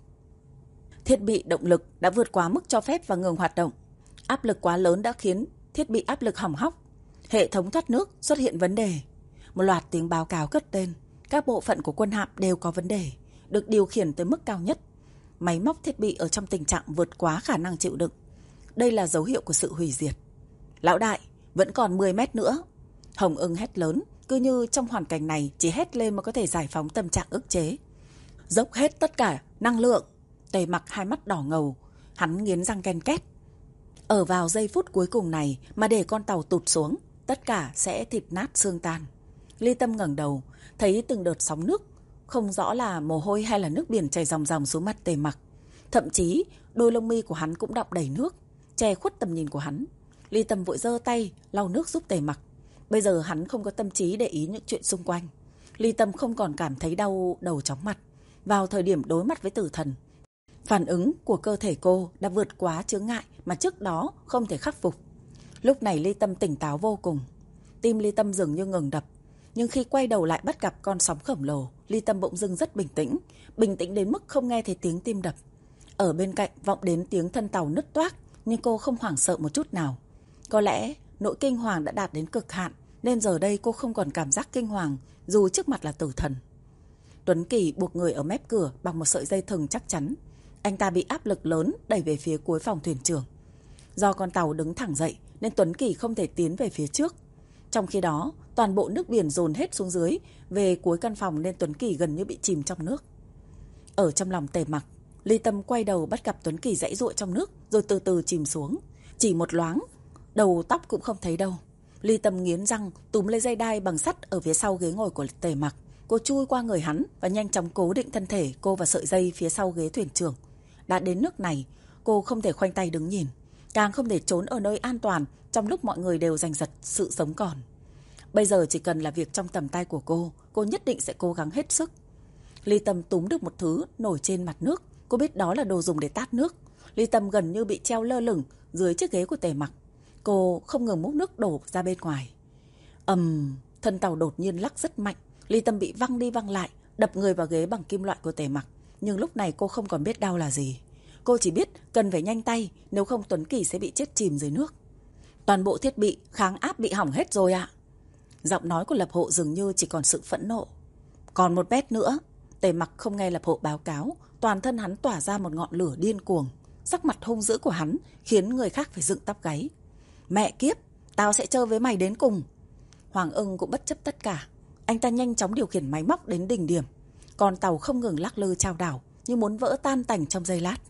Thiết bị động lực đã vượt quá mức cho phép và ngừng hoạt động. Áp lực quá lớn đã khiến thiết bị áp lực hỏng hóc. Hệ thống thoát nước xuất hiện vấn đề. Một loạt tiếng báo cáo cất lên. Các bộ phận của quân hạm đều có vấn đề, được điều khiển tới mức cao nhất. Máy móc thiết bị ở trong tình trạng vượt quá khả năng chịu đựng. Đây là dấu hiệu của sự hủy diệt. Lão đại, vẫn còn 10 mét nữa. Hồng Ưng hét lớn, cứ như trong hoàn cảnh này chỉ hét lên mới có thể giải phóng tâm trạng ức chế. Dốc hết tất cả năng lượng. Tề Mặc hai mắt đỏ ngầu, hắn nghiến răng ken két. Ở vào giây phút cuối cùng này mà để con tàu tụt xuống, tất cả sẽ thịt nát xương tan. Ly Tâm ngẩng đầu, thấy từng đợt sóng nước, không rõ là mồ hôi hay là nước biển chảy ròng ròng xuống mặt Tề Mặc. Thậm chí đôi lông mi của hắn cũng đọng đầy nước, che khuất tầm nhìn của hắn. Ly Tâm vội giơ tay lau nước giúp Tề Mặc. Bây giờ hắn không có tâm trí để ý những chuyện xung quanh. Ly Tâm không còn cảm thấy đau đầu chóng mặt. Vào thời điểm đối mặt với tử thần, phản ứng của cơ thể cô đã vượt quá chướng ngại mà trước đó không thể khắc phục. Lúc này Ly Tâm tỉnh táo vô cùng. Tim Ly Tâm dường như ngừng đập. Nhưng khi quay đầu lại bắt gặp con sóng khổng lồ, Ly Tâm bỗng dưng rất bình tĩnh. Bình tĩnh đến mức không nghe thấy tiếng tim đập. Ở bên cạnh vọng đến tiếng thân tàu nứt toác, nhưng cô không hoảng sợ một chút nào. Có lẽ nỗi kinh hoàng đã đạt đến cực hạn, nên giờ đây cô không còn cảm giác kinh hoàng dù trước mặt là tử thần. Tuấn Kỳ buộc người ở mép cửa bằng một sợi dây thừng chắc chắn. Anh ta bị áp lực lớn đẩy về phía cuối phòng thuyền trưởng. Do con tàu đứng thẳng dậy nên Tuấn Kỳ không thể tiến về phía trước. Trong khi đó, toàn bộ nước biển dồn hết xuống dưới về cuối căn phòng nên Tuấn Kỳ gần như bị chìm trong nước. Ở trong lòng Tề Mặc, Ly Tâm quay đầu bắt gặp Tuấn Kỳ giãy giụa trong nước rồi từ từ chìm xuống. Chỉ một loáng, đầu tóc cũng không thấy đâu. Ly Tâm nghiến răng túm lấy dây đai bằng sắt ở phía sau ghế ngồi của Tề Mặc. Cô chui qua người hắn và nhanh chóng cố định thân thể cô vào sợi dây phía sau ghế thuyền trưởng. Đã đến nước này, cô không thể khoanh tay đứng nhìn, càng không thể trốn ở nơi an toàn trong lúc mọi người đều giành giật sự sống còn. Bây giờ chỉ cần là việc trong tầm tay của cô nhất định sẽ cố gắng hết sức. Ly Tâm túm được một thứ nổi trên mặt nước. Cô biết đó là đồ dùng để tát nước. Ly Tâm gần như bị treo lơ lửng dưới chiếc ghế của Tề Mặc. Cô không ngừng múc nước đổ ra bên ngoài. Thân tàu đột nhiên lắc rất mạnh. Ly Tâm bị văng đi văng lại, đập người vào ghế bằng kim loại của Tề Mặc. Nhưng lúc này cô không còn biết đau là gì. Cô chỉ biết cần phải nhanh tay, nếu không Tuấn Kỳ sẽ bị chết chìm dưới nước. Toàn bộ thiết bị kháng áp bị hỏng hết rồi ạ. Giọng nói của Lập Hộ dường như chỉ còn sự phẫn nộ. Còn 1 mét nữa. Tề Mặc không nghe Lập Hộ báo cáo. Toàn thân hắn tỏa ra một ngọn lửa điên cuồng. Sắc mặt hung dữ của hắn khiến người khác phải dựng tóc gáy. Mẹ kiếp, tao sẽ chơi với mày đến cùng. Hoàng Ưng cũng bất chấp tất cả. Anh ta nhanh chóng điều khiển máy móc đến đỉnh điểm. Con tàu không ngừng lắc lư chao đảo, như muốn vỡ tan tành trong giây lát.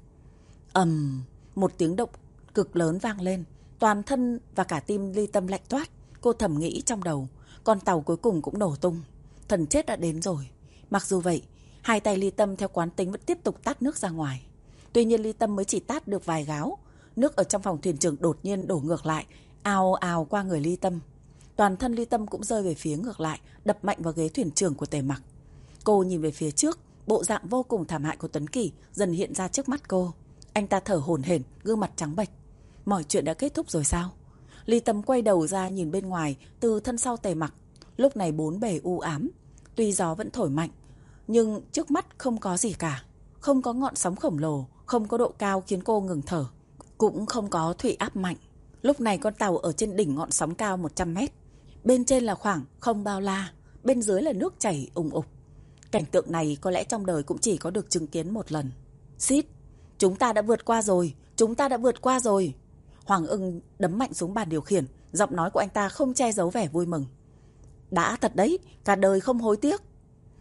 Một tiếng động cực lớn vang lên. Toàn thân và cả tim Ly Tâm lạnh toát. Cô thầm nghĩ trong đầu, con tàu cuối cùng cũng nổ tung. Thần chết đã đến rồi. Mặc dù vậy, hai tay Ly Tâm theo quán tính vẫn tiếp tục tát nước ra ngoài. Tuy nhiên Ly Tâm mới chỉ tát được vài gáo. Nước ở trong phòng thuyền trưởng đột nhiên đổ ngược lại, ào ào qua người Ly Tâm. Toàn thân Ly Tâm cũng rơi về phía ngược lại, đập mạnh vào ghế thuyền trưởng của Tề Mặc. Cô nhìn về phía trước, bộ dạng vô cùng thảm hại của Tuấn Kỳ dần hiện ra trước mắt cô. Anh ta thở hổn hển, gương mặt trắng bệch. Mọi chuyện đã kết thúc rồi sao? Ly Tâm quay đầu ra nhìn bên ngoài từ thân sau Tề Mặc. Lúc này bốn bề u ám. Tuy gió vẫn thổi mạnh, nhưng trước mắt không có gì cả. Không có ngọn sóng khổng lồ, không có độ cao khiến cô ngừng thở, cũng không có thủy áp mạnh. Lúc này con tàu ở trên đỉnh ngọn sóng cao 100 mét. Bên trên là khoảng không bao la, bên dưới là nước chảy ùng ục. Cảnh tượng này có lẽ trong đời cũng chỉ có được chứng kiến một lần. Xít, chúng ta đã vượt qua rồi, chúng ta đã vượt qua rồi. Hoàng Ưng đấm mạnh xuống bàn điều khiển, giọng nói của anh ta không che giấu vẻ vui mừng. Đã thật đấy, cả đời không hối tiếc.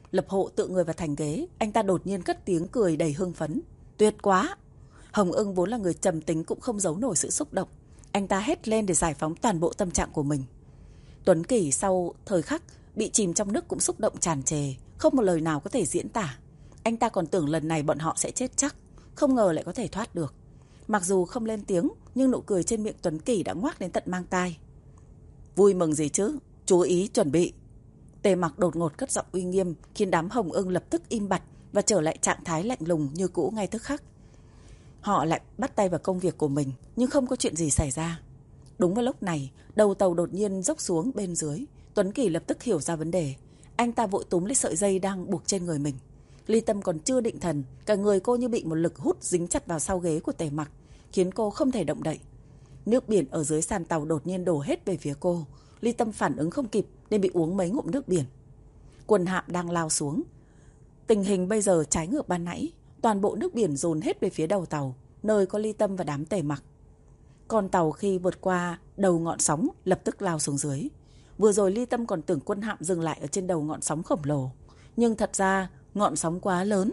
Lập hộ tựa người vào thành ghế, anh ta đột nhiên cất tiếng cười đầy hưng phấn. Tuyệt quá! Hồng Ưng vốn là người trầm tính cũng không giấu nổi sự xúc động. Anh ta hét lên để giải phóng toàn bộ tâm trạng của mình. Tuấn Kỳ sau thời khắc bị chìm trong nước cũng xúc động tràn trề, không một lời nào có thể diễn tả. Anh ta còn tưởng lần này bọn họ sẽ chết chắc, không ngờ lại có thể thoát được. Mặc dù không lên tiếng, nhưng nụ cười trên miệng Tuấn Kỳ đã ngoác đến tận mang tai. Vui mừng gì chứ, chú ý chuẩn bị. Tề Mặc đột ngột cất giọng uy nghiêm, khiến đám Hồng Ưng lập tức im bặt và trở lại trạng thái lạnh lùng như cũ ngay tức khắc. Họ lại bắt tay vào công việc của mình, nhưng không có chuyện gì xảy ra. Đúng vào lúc này, đầu tàu đột nhiên dốc xuống bên dưới. Tuấn Kỳ lập tức hiểu ra vấn đề. Anh ta vội túm lấy sợi dây đang buộc trên người mình. Ly Tâm còn chưa định thần, cả người cô như bị một lực hút dính chặt vào sau ghế của Tề Mặc, khiến cô không thể động đậy. Nước biển ở dưới sàn tàu đột nhiên đổ hết về phía cô. Ly Tâm phản ứng không kịp nên bị uống mấy ngụm nước biển. Quân hạm đang lao xuống. Tình hình bây giờ trái ngược ban nãy, toàn bộ nước biển dồn hết về phía đầu tàu, nơi có Ly Tâm và đám Tề Mặc. Con tàu khi vượt qua đầu ngọn sóng lập tức lao xuống dưới. Vừa rồi Ly Tâm còn tưởng quân hạm dừng lại ở trên đầu ngọn sóng khổng lồ, nhưng thật ra ngọn sóng quá lớn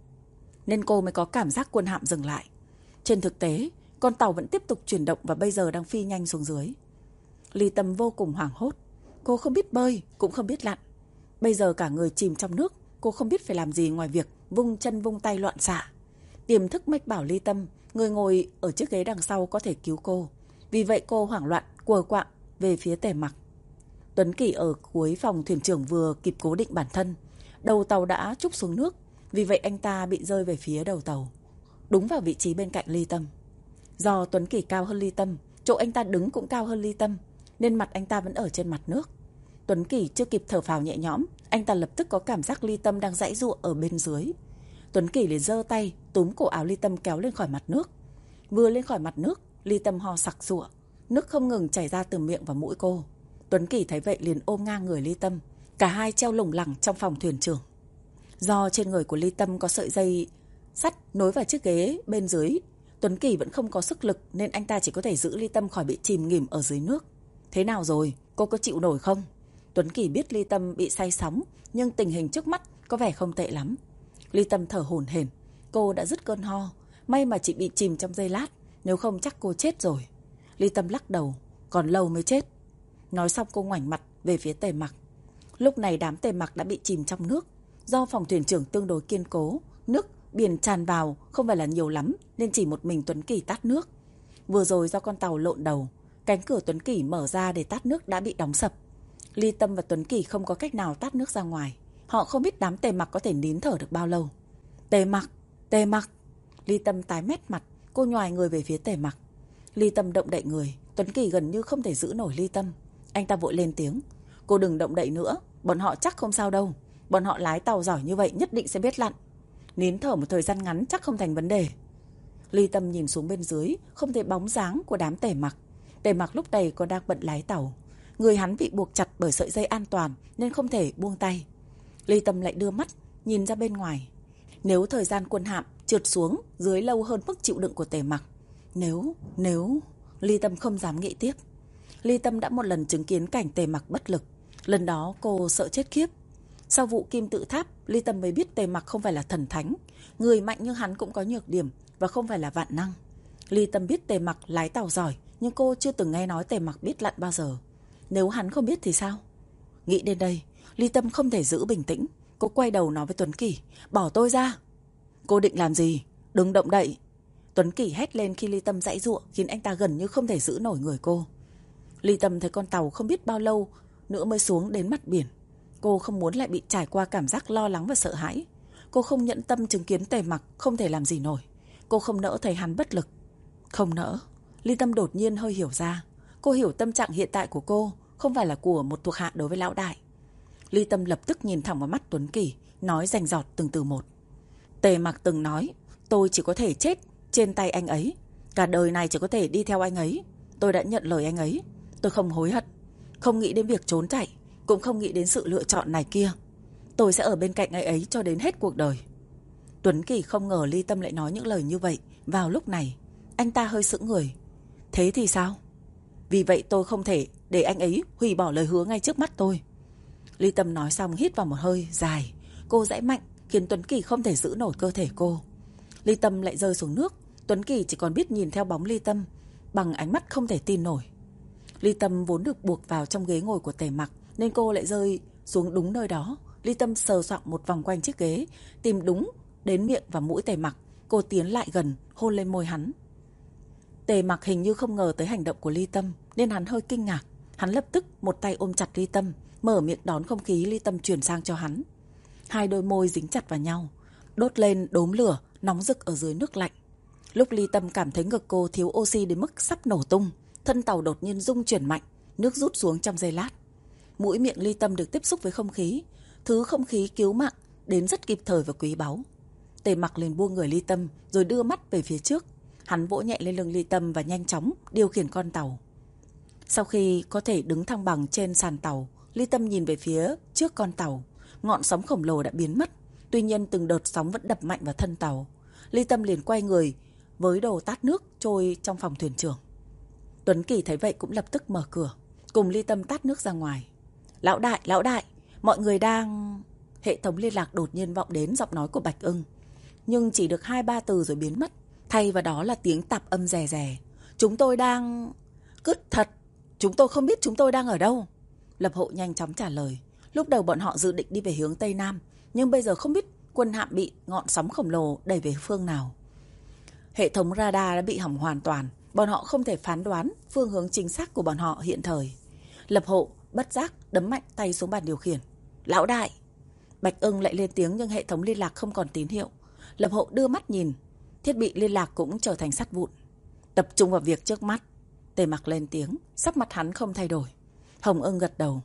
nên cô mới có cảm giác quân hạm dừng lại. Trên thực tế, con tàu vẫn tiếp tục chuyển động và bây giờ đang phi nhanh xuống dưới. Ly Tâm vô cùng hoảng hốt. Cô không biết bơi, cũng không biết lặn. Bây giờ cả người chìm trong nước, cô không biết phải làm gì ngoài việc vung chân vung tay loạn xạ. Tiềm thức mách bảo Ly Tâm, người ngồi ở chiếc ghế đằng sau có thể cứu cô. Vì vậy cô hoảng loạn, quờ quạng về phía Tề Mặc. Tuấn Kỳ ở cuối phòng thuyền trưởng vừa kịp cố định bản thân. Đầu tàu đã trúc xuống nước, vì vậy anh ta bị rơi về phía đầu tàu, đúng vào vị trí bên cạnh Ly Tâm. Do Tuấn Kỳ cao hơn Ly Tâm, chỗ anh ta đứng cũng cao hơn Ly Tâm, nên mặt anh ta vẫn ở trên mặt nước. Tuấn Kỳ chưa kịp thở phào nhẹ nhõm, anh ta lập tức có cảm giác Ly Tâm đang giãy giụa ở bên dưới. Tuấn Kỳ liền giơ tay túm cổ áo Ly Tâm kéo lên khỏi mặt nước. Vừa lên khỏi mặt nước, Ly Tâm ho sặc sụa, nước không ngừng chảy ra từ miệng và mũi cô. Tuấn Kỳ thấy vậy liền ôm ngang người Ly Tâm, cả hai treo lủng lẳng trong phòng thuyền trưởng. Do trên người của Ly Tâm có sợi dây sắt nối vào chiếc ghế bên dưới, Tuấn Kỳ vẫn không có sức lực nên anh ta chỉ có thể giữ Ly Tâm khỏi bị chìm nghỉm ở dưới nước. Thế nào rồi, cô có chịu nổi không? Tuấn Kỳ biết Ly Tâm bị say sóng, nhưng tình hình trước mắt có vẻ không tệ lắm. Ly Tâm thở hổn hển, cô đã dứt cơn ho, may mà chỉ bị chìm trong giây lát, nếu không chắc cô chết rồi. Ly Tâm lắc đầu, còn lâu mới chết. Nói xong cô ngoảnh mặt về phía Tề Mặc. Lúc này đám Tề Mặc đã bị chìm trong nước. Do phòng thuyền trưởng tương đối kiên cố, nước biển tràn vào không phải là nhiều lắm nên chỉ một mình Tuấn Kỳ tát nước. Vừa rồi do con tàu lộn đầu, cánh cửa Tuấn Kỳ mở ra để tát nước đã bị đóng sập. Ly Tâm và Tuấn Kỳ không có cách nào tát nước ra ngoài. Họ không biết đám Tề Mặc có thể nín thở được bao lâu. Tề Mặc, Tề Mặc. Ly Tâm tái mét mặt, cô nhoài người về phía Tề Mặc. Ly Tâm động đậy người, Tuấn Kỳ gần như không thể giữ nổi Ly Tâm. Anh ta vội lên tiếng, cô đừng động đậy nữa, bọn họ chắc không sao đâu. Bọn họ lái tàu giỏi như vậy nhất định sẽ biết lặn. Nín thở một thời gian ngắn chắc không thành vấn đề. Ly Tâm nhìn xuống bên dưới, không thấy bóng dáng của đám Tề Mặc. Tề Mặc lúc này còn đang bận lái tàu. Người hắn bị buộc chặt bởi sợi dây an toàn nên không thể buông tay. Ly Tâm lại đưa mắt nhìn ra bên ngoài. Nếu thời gian quân hạm trượt xuống dưới lâu hơn mức chịu đựng của Tề Mặc, nếu Ly Tâm không dám nghĩ tiếp. Ly Tâm đã một lần chứng kiến cảnh Tề Mặc bất lực. Lần đó cô sợ chết khiếp. Sau vụ kim tự tháp, Ly Tâm mới biết Tề Mặc không phải là thần thánh. Người mạnh như hắn cũng có nhược điểm và không phải là vạn năng. Ly Tâm biết Tề Mặc lái tàu giỏi, nhưng cô chưa từng nghe nói Tề Mặc biết lặn bao giờ. Nếu hắn không biết thì sao? Nghĩ đến đây, Ly Tâm không thể giữ bình tĩnh. Cô quay đầu nói với Tuấn Kỳ, bỏ tôi ra. Cô định làm gì? Đừng động đậy. Tuấn Kỳ hét lên khi Ly Tâm giãy giụa, khiến anh ta gần như không thể giữ nổi người cô. Ly Tâm thấy con tàu không biết bao lâu nữa mới xuống đến mặt biển. Cô không muốn lại bị trải qua cảm giác lo lắng và sợ hãi. Cô không nhẫn tâm chứng kiến Tề Mặc không thể làm gì nổi. Cô không nỡ thấy hắn bất lực. Không nỡ. Ly Tâm đột nhiên hơi hiểu ra. Cô hiểu tâm trạng hiện tại của cô không phải là của một thuộc hạ đối với lão đại. Ly Tâm lập tức nhìn thẳng vào mắt Tuấn Kỳ, nói rành rọt từng từ một. Tề Mặc từng nói, tôi chỉ có thể chết trên tay anh ấy. Cả đời này chỉ có thể đi theo anh ấy. Tôi đã nhận lời anh ấy. Tôi không hối hận, không nghĩ đến việc trốn chạy, cũng không nghĩ đến sự lựa chọn này kia. Tôi sẽ ở bên cạnh anh ấy cho đến hết cuộc đời. Tuấn Kỳ không ngờ Ly Tâm lại nói những lời như vậy vào lúc này. Anh ta hơi sững người. Thế thì sao? Vì vậy tôi không thể để anh ấy hủy bỏ lời hứa ngay trước mắt tôi. Ly Tâm nói xong hít vào một hơi dài. Cô giãy mạnh khiến Tuấn Kỳ không thể giữ nổi cơ thể cô. Ly Tâm lại rơi xuống nước. Tuấn Kỳ chỉ còn biết nhìn theo bóng Ly Tâm bằng ánh mắt không thể tin nổi. Ly Tâm vốn được buộc vào trong ghế ngồi của Tề Mặc nên cô lại rơi xuống đúng nơi đó. Ly Tâm sờ soạng một vòng quanh chiếc ghế, tìm đúng đến miệng và mũi Tề Mặc. Cô tiến lại gần, hôn lên môi hắn. Tề Mặc hình như không ngờ tới hành động của Ly Tâm nên hắn hơi kinh ngạc. Hắn lập tức một tay ôm chặt Ly Tâm, mở miệng đón không khí Ly Tâm truyền sang cho hắn. Hai đôi môi dính chặt vào nhau, đốt lên đốm lửa nóng rực ở dưới nước lạnh. Lúc Ly Tâm cảm thấy ngực cô thiếu oxy đến mức sắp nổ tung, thân tàu đột nhiên rung chuyển mạnh, nước rút xuống trong giây lát. Mũi miệng Ly Tâm được tiếp xúc với không khí, thứ không khí cứu mạng đến rất kịp thời và quý báu. Tề Mặc liền buông người Ly Tâm rồi đưa mắt về phía trước. Hắn vỗ nhẹ lên lưng Ly Tâm và nhanh chóng điều khiển con tàu. Sau khi có thể đứng thăng bằng trên sàn tàu, Ly Tâm nhìn về phía trước con tàu. Ngọn sóng khổng lồ đã biến mất, tuy nhiên từng đợt sóng vẫn đập mạnh vào thân tàu. Ly Tâm liền quay người với đồ tát nước trôi trong phòng thuyền trưởng. Tuấn Kỳ thấy vậy cũng lập tức mở cửa, cùng Ly Tâm tát nước ra ngoài. Lão đại, mọi người đang... Hệ thống liên lạc đột nhiên vọng đến giọng nói của Bạch Ưng, nhưng chỉ được 2-3 từ rồi biến mất. Thay vào đó là tiếng tạp âm rè rè. Chúng tôi đang... Cứt thật, chúng tôi không biết chúng tôi đang ở đâu. Lập Hộ nhanh chóng trả lời. Lúc đầu bọn họ dự định đi về hướng Tây Nam, nhưng bây giờ không biết quân hạm bị ngọn sóng khổng lồ đẩy về phương nào. Hệ thống radar đã bị hỏng hoàn toàn, bọn họ không thể phán đoán phương hướng chính xác của bọn họ hiện thời. Lập Hộ bất giác đấm mạnh tay xuống bàn điều khiển. Lão đại! Bạch Ưng lại lên tiếng nhưng hệ thống liên lạc không còn tín hiệu. Lập Hộ đưa mắt nhìn, thiết bị liên lạc cũng trở thành sắt vụn. Tập trung vào việc trước mắt. Tề Mặc lên tiếng, sắc mặt hắn không thay đổi. Hồng Ưng gật đầu.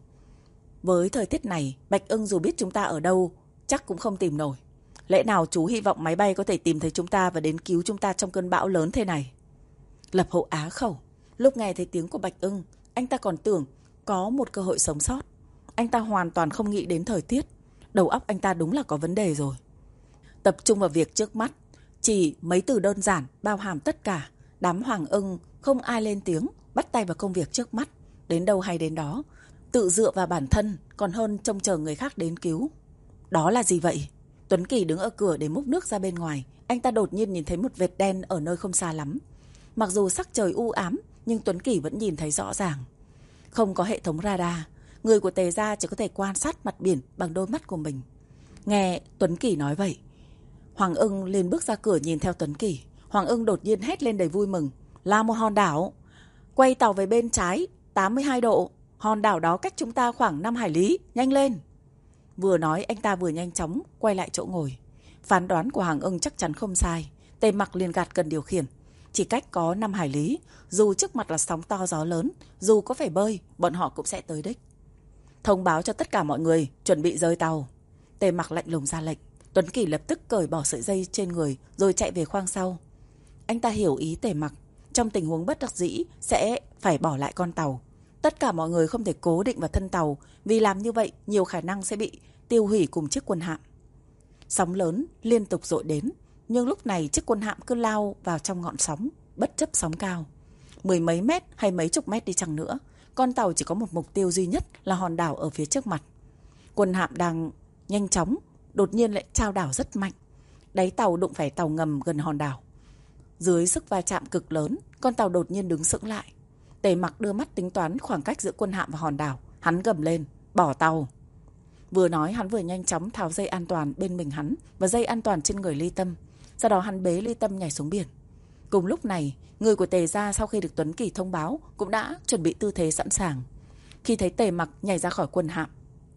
Với thời tiết này, Bạch Ưng dù biết chúng ta ở đâu chắc cũng không tìm nổi. Lẽ nào chú hy vọng máy bay có thể tìm thấy chúng ta và đến cứu chúng ta trong cơn bão lớn thế này? Lập Hộ á khẩu. Lúc nghe thấy tiếng của Bạch Ưng, anh ta còn tưởng có một cơ hội sống sót. Anh ta hoàn toàn không nghĩ đến thời tiết. Đầu óc anh ta đúng là có vấn đề rồi. Tập trung vào việc trước mắt. Chỉ mấy từ đơn giản bao hàm tất cả. Đám Hoàng Ưng không ai lên tiếng, bắt tay vào công việc trước mắt. Đến đâu hay đến đó, tự dựa vào bản thân còn hơn trông chờ người khác đến cứu. Đó là gì vậy? Tuấn Kỳ đứng ở cửa để múc nước ra bên ngoài. Anh ta đột nhiên nhìn thấy một vệt đen ở nơi không xa lắm. Mặc dù sắc trời u ám, nhưng Tuấn Kỳ vẫn nhìn thấy rõ ràng. Không có hệ thống radar, người của Tề gia chỉ có thể quan sát mặt biển bằng đôi mắt của mình. Nghe Tuấn Kỳ nói vậy, Hoàng Ưng liền bước ra cửa nhìn theo Tuấn Kỳ. Hoàng Ưng đột nhiên hét lên đầy vui mừng. Là một hòn đảo. Quay tàu về bên trái 82 độ. Hòn đảo đó cách chúng ta khoảng 5 hải lý. Nhanh lên. Vừa nói anh ta vừa nhanh chóng quay lại chỗ ngồi. Phán đoán của Hoàng Ưng chắc chắn không sai. Tề Mặc liền gạt cần điều khiển. Chỉ cách có 5 hải lý. Dù trước mặt là sóng to gió lớn, dù có phải bơi, bọn họ cũng sẽ tới đích. Thông báo cho tất cả mọi người chuẩn bị rời tàu. Tề Mặc lạnh lùng ra lệnh. Tuấn Kỳ lập tức cởi bỏ sợi dây trên người rồi chạy về khoang sau. Anh ta hiểu ý Tề Mặc. Trong tình huống bất đắc dĩ sẽ phải bỏ lại con tàu. Tất cả mọi người không thể cố định vào thân tàu, vì làm như vậy nhiều khả năng sẽ bị tiêu hủy cùng chiếc quân hạm. Sóng lớn liên tục dội đến, nhưng lúc này chiếc quân hạm cứ lao vào trong ngọn sóng, bất chấp sóng cao. Mười mấy mét hay mấy chục mét đi chăng nữa, con tàu chỉ có một mục tiêu duy nhất là hòn đảo ở phía trước mặt. Quân hạm đang nhanh chóng, đột nhiên lại chao đảo rất mạnh. Đáy tàu đụng phải tàu ngầm gần hòn đảo. Dưới sức va chạm cực lớn, con tàu đột nhiên đứng sững lại. Tề Mặc đưa mắt tính toán khoảng cách giữa quân hạm và hòn đảo. Hắn gầm lên, bỏ tàu. Vừa nói hắn vừa nhanh chóng tháo dây an toàn bên mình hắn và dây an toàn trên người Ly Tâm. Sau đó hắn bế Ly Tâm nhảy xuống biển. Cùng lúc này, người của Tề gia sau khi được Tuấn Kỳ thông báo cũng đã chuẩn bị tư thế sẵn sàng. Khi thấy Tề Mặc nhảy ra khỏi quân hạm,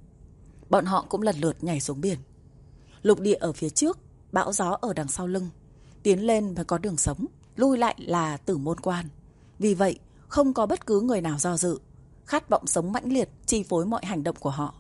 bọn họ cũng lần lượt nhảy xuống biển. Lục địa ở phía trước, bão gió ở đằng sau lưng. Tiến lên phải có đường sống, lui lại là tử môn quan. Vì vậy, không có bất cứ người nào do dự. Khát vọng sống mãnh liệt chi phối mọi hành động của họ.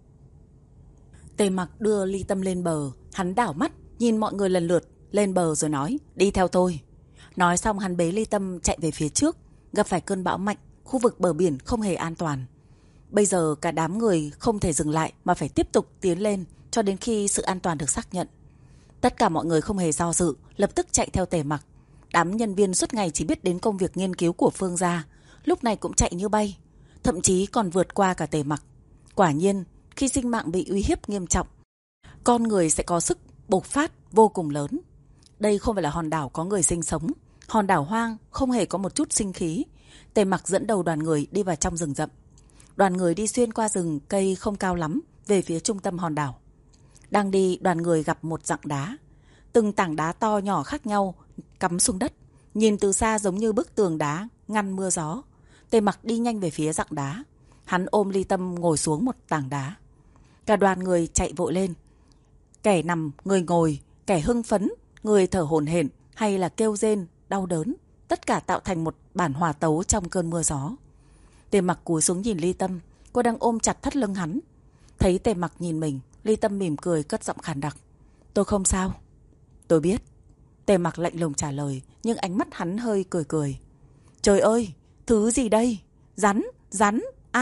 Tề Mặc đưa Ly Tâm lên bờ. Hắn đảo mắt nhìn mọi người lần lượt lên bờ rồi nói, đi theo tôi. Nói xong hắn bế Ly Tâm chạy về phía trước. Gặp phải cơn bão mạnh, khu vực bờ biển không hề an toàn. Bây giờ cả đám người không thể dừng lại mà phải tiếp tục tiến lên cho đến khi sự an toàn được xác nhận. Tất cả mọi người không hề do dự, lập tức chạy theo Tề Mặc. Đám nhân viên suốt ngày chỉ biết đến công việc nghiên cứu của Phương gia, lúc này cũng chạy như bay, thậm chí còn vượt qua cả Tề Mặc. Quả nhiên, khi sinh mạng bị uy hiếp nghiêm trọng, con người sẽ có sức bộc phát vô cùng lớn. Đây không phải là hòn đảo có người sinh sống. Hòn đảo hoang không hề có một chút sinh khí. Tề Mặc dẫn đầu đoàn người đi vào trong rừng rậm. Đoàn người đi xuyên qua rừng cây không cao lắm về phía trung tâm hòn đảo. Đang đi, đoàn người gặp một rặng đá. Từng tảng đá to nhỏ khác nhau cắm xuống đất. Nhìn từ xa giống như bức tường đá ngăn mưa gió. Tề Mặc đi nhanh về phía rặng đá. Hắn ôm Ly Tâm ngồi xuống một tảng đá. Cả đoàn người chạy vội lên. Kẻ nằm, người ngồi, kẻ hưng phấn, người thở hổn hển hay là kêu rên, đau đớn. Tất cả tạo thành một bản hòa tấu trong cơn mưa gió. Tề Mặc cúi xuống nhìn Ly Tâm. Cô đang ôm chặt thắt lưng hắn. Thấy Tề Mặc nhìn mình, Ly Tâm mỉm cười cất giọng khàn đặc. Tôi không sao. Tôi biết. Tề Mặc lạnh lùng trả lời, nhưng ánh mắt hắn hơi cười cười. Trời ơi, thứ gì đây? Rắn, rắn,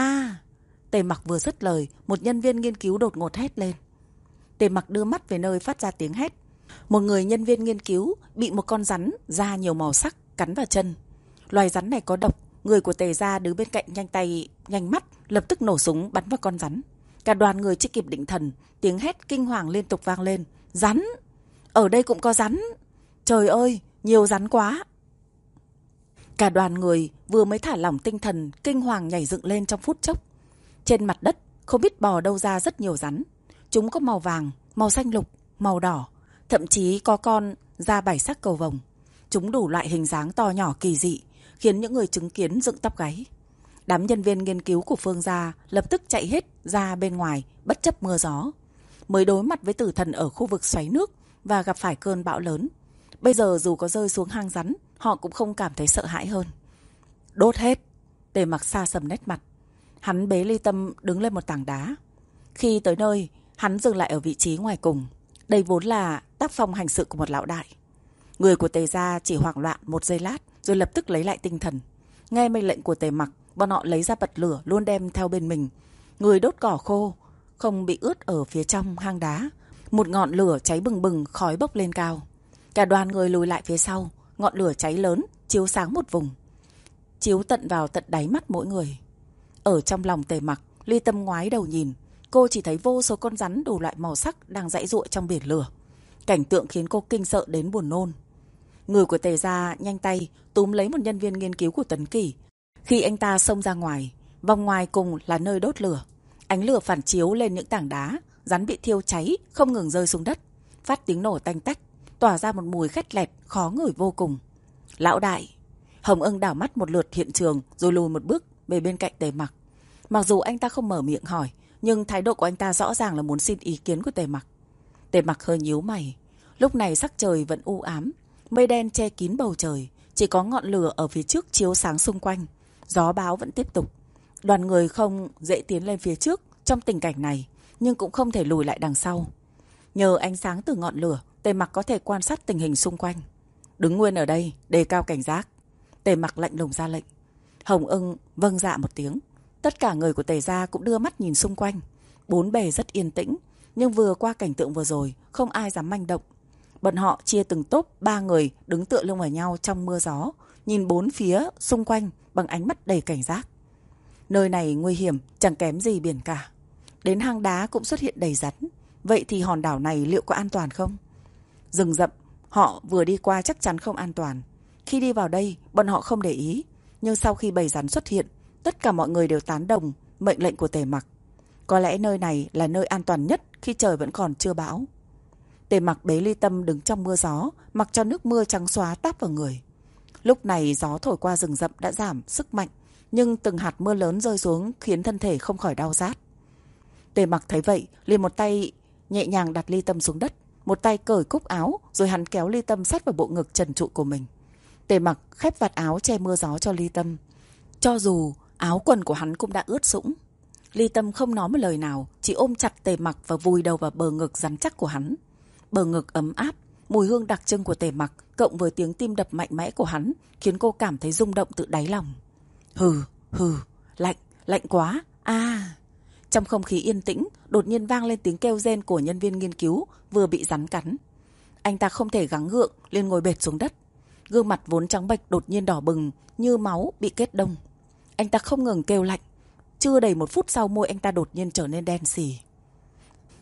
Tề Mặc vừa dứt lời, một nhân viên nghiên cứu đột ngột hét lên. Tề Mặc đưa mắt về nơi phát ra tiếng hét. Một người nhân viên nghiên cứu bị một con rắn da nhiều màu sắc cắn vào chân. Loài rắn này có độc. Người của Tề gia đứng bên cạnh nhanh tay, nhanh mắt, lập tức nổ súng bắn vào con rắn. Cả đoàn người chưa kịp định thần, tiếng hét kinh hoàng liên tục vang lên. Rắn! Ở đây cũng có rắn! Trời ơi, nhiều rắn quá! Cả đoàn người vừa mới thả lỏng tinh thần, kinh hoàng nhảy dựng lên trong phút chốc. Trên mặt đất, không biết bò đâu ra rất nhiều rắn. Chúng có màu vàng, màu xanh lục, màu đỏ, thậm chí có con da bảy sắc cầu vồng. Chúng đủ loại hình dáng to nhỏ kỳ dị, khiến những người chứng kiến dựng tóc gáy. Đám nhân viên nghiên cứu của Phương gia lập tức chạy hết ra bên ngoài, bất chấp mưa gió. Mới đối mặt với tử thần ở khu vực xoáy nước và gặp phải cơn bão lớn. Bây giờ dù có rơi xuống hang rắn, họ cũng không cảm thấy sợ hãi hơn. Đốt hết! Tề Mặc xa sầm nét mặt. Hắn bế Ly Tâm đứng lên một tảng đá. Khi tới nơi, hắn dừng lại ở vị trí ngoài cùng. Đây vốn là tác phong hành sự của một lão đại. Người của Tề gia chỉ hoảng loạn một giây lát, rồi lập tức lấy lại tinh thần. Nghe mệnh lệnh của Tề Mặc, bọn họ lấy ra bật lửa luôn đem theo bên mình. Người đốt cỏ khô, không bị ướt ở phía trong hang đá. Một ngọn lửa cháy bừng bừng, khói bốc lên cao. Cả đoàn người lùi lại phía sau, ngọn lửa cháy lớn, chiếu sáng một vùng. Chiếu tận vào tận đáy mắt mỗi người. Ở trong lòng Tề Mặc, Ly Tâm ngoái đầu nhìn. Cô chỉ thấy vô số con rắn đủ loại màu sắc đang giãy giụa trong biển lửa. Cảnh tượng khiến cô kinh sợ đến buồn nôn. Người của Tề gia nhanh tay túm lấy một nhân viên nghiên cứu của Tấn Kỳ. Khi anh ta xông ra ngoài, vòng ngoài cùng là nơi đốt lửa. Ánh lửa phản chiếu lên những tảng đá, rắn bị thiêu cháy không ngừng rơi xuống đất, phát tiếng nổ tanh tách, tỏa ra một mùi khét lẹt khó ngửi vô cùng. Lão đại! Hồng Ưng đảo mắt một lượt hiện trường rồi lùi một bước về bên cạnh Tề Mặc. Mặc dù anh ta không mở miệng hỏi, nhưng thái độ của anh ta rõ ràng là muốn xin ý kiến của Tề Mặc. Tề Mặc hơi nhíu mày. Lúc này sắc trời vẫn u ám, mây đen che kín bầu trời, chỉ có ngọn lửa ở phía trước chiếu sáng xung quanh. Gió bão vẫn tiếp tục. Đoàn người không dễ tiến lên phía trước trong tình cảnh này, nhưng cũng không thể lùi lại đằng sau. Nhờ ánh sáng từ ngọn lửa, Tề Mặc có thể quan sát tình hình xung quanh. Đứng nguyên ở đây, đề cao cảnh giác. Tề Mặc lạnh lùng ra lệnh. Hồng Ưng vâng dạ một tiếng. Tất cả người của Tề gia cũng đưa mắt nhìn xung quanh. Bốn bề rất yên tĩnh, nhưng vừa qua cảnh tượng vừa rồi, không ai dám manh động. Bọn họ chia từng tốp 3 người đứng tựa lưng vào nhau trong mưa gió, nhìn bốn phía xung quanh bằng ánh mắt đầy cảnh giác. Nơi này nguy hiểm chẳng kém gì biển cả. Đến hang đá cũng xuất hiện đầy rắn. Vậy thì hòn đảo này liệu có an toàn không? Rừng rậm họ vừa đi qua chắc chắn không an toàn. Khi đi vào đây bọn họ không để ý, nhưng sau khi bầy rắn xuất hiện, tất cả mọi người đều tán đồng mệnh lệnh của Tề Mặc. Có lẽ nơi này là nơi an toàn nhất khi trời vẫn còn chưa bão. Tề Mặc bế Ly Tâm đứng trong mưa gió, mặc cho nước mưa trắng xóa táp vào người. Lúc này gió thổi qua rừng rậm đã giảm sức mạnh, nhưng từng hạt mưa lớn rơi xuống khiến thân thể không khỏi đau rát. Tề Mặc thấy vậy, liền một tay nhẹ nhàng đặt Ly Tâm xuống đất, một tay cởi cúc áo, rồi hắn kéo Ly Tâm sát vào bộ ngực trần trụi của mình. Tề Mặc khép vạt áo che mưa gió cho Ly Tâm. Cho dù áo quần của hắn cũng đã ướt sũng. Ly Tâm không nói một lời nào, chỉ ôm chặt Tề Mặc và vùi đầu vào bờ ngực rắn chắc của hắn. Bờ ngực ấm áp, mùi hương đặc trưng của Tề Mặc cộng với tiếng tim đập mạnh mẽ của hắn khiến cô cảm thấy rung động từ đáy lòng. Hừ, lạnh, lạnh quá. Trong không khí yên tĩnh, đột nhiên vang lên tiếng kêu rên của nhân viên nghiên cứu vừa bị rắn cắn. Anh ta không thể gắng gượng, liền ngồi bệt xuống đất. Gương mặt vốn trắng bệch đột nhiên đỏ bừng như máu bị kết đông. Anh ta không ngừng kêu lạnh. Chưa đầy một phút sau, môi anh ta đột nhiên trở nên đen sì.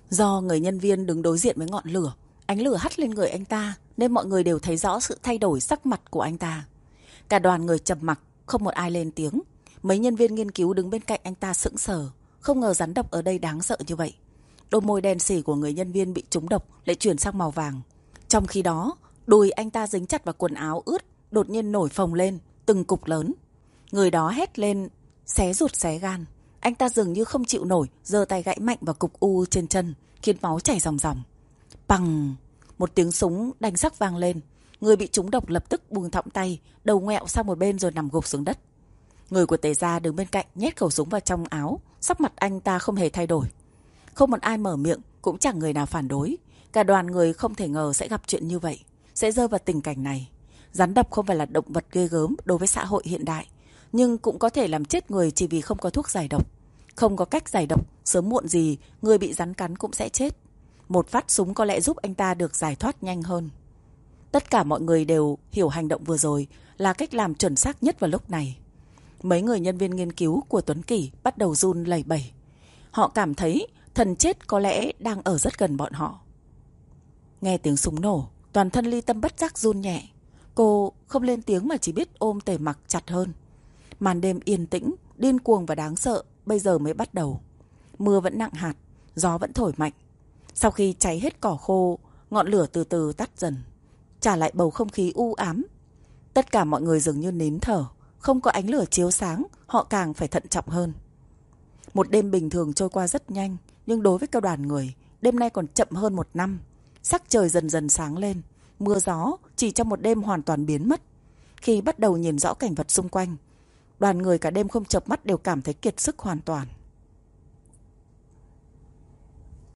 Do người nhân viên đứng đối diện với ngọn lửa, ánh lửa hắt lên người anh ta nên mọi người đều thấy rõ sự thay đổi sắc mặt của anh ta. Cả đoàn người trầm mặc, không một ai lên tiếng. Mấy nhân viên nghiên cứu đứng bên cạnh anh ta sững sờ, không ngờ rắn độc ở đây đáng sợ như vậy. Đôi môi đen sì của người nhân viên bị trúng độc lại chuyển sang màu vàng. Trong khi đó, đùi anh ta dính chặt vào quần áo ướt, đột nhiên nổi phồng lên, từng cục lớn. Người đó hét lên, xé ruột xé gan. Anh ta dường như không chịu nổi, giơ tay gãy mạnh vào cục u trên chân, khiến máu chảy ròng ròng. Bằng! Một tiếng súng đanh sắc vang lên. Người bị trúng độc lập tức buông thõng tay, đầu ngoẹo sang một bên rồi nằm gục xuống đất. Người của Tề gia đứng bên cạnh nhét khẩu súng vào trong áo, sắc mặt anh ta không hề thay đổi. Không một ai mở miệng, cũng chẳng người nào phản đối. Cả đoàn người không thể ngờ sẽ gặp chuyện như vậy, sẽ rơi vào tình cảnh này. Rắn độc không phải là động vật ghê gớm đối với xã hội hiện đại, nhưng cũng có thể làm chết người chỉ vì không có thuốc giải độc. Không có cách giải độc, sớm muộn gì người bị rắn cắn cũng sẽ chết. Một phát súng có lẽ giúp anh ta được giải thoát nhanh hơn. Tất cả mọi người đều hiểu hành động vừa rồi là cách làm chuẩn xác nhất vào lúc này. Mấy người nhân viên nghiên cứu của Tuấn Kỷ bắt đầu run lẩy bẩy. Họ cảm thấy thần chết có lẽ đang ở rất gần bọn họ. Nghe tiếng súng nổ, toàn thân Ly Tâm bất giác run nhẹ. Cô không lên tiếng mà chỉ biết ôm Tề Mặc chặt hơn. Màn đêm yên tĩnh, điên cuồng và đáng sợ bây giờ mới bắt đầu. Mưa vẫn nặng hạt, gió vẫn thổi mạnh. Sau khi cháy hết cỏ khô, ngọn lửa từ từ tắt dần, trả lại bầu không khí u ám. Tất cả mọi người dường như nín thở, không có ánh lửa chiếu sáng, họ càng phải thận trọng hơn. Một đêm bình thường trôi qua rất nhanh, nhưng đối với các đoàn người, đêm nay còn chậm hơn một năm. Sắc trời dần dần sáng lên, mưa gió chỉ trong một đêm hoàn toàn biến mất. Khi bắt đầu nhìn rõ cảnh vật xung quanh, đoàn người cả đêm không chợp mắt đều cảm thấy kiệt sức hoàn toàn.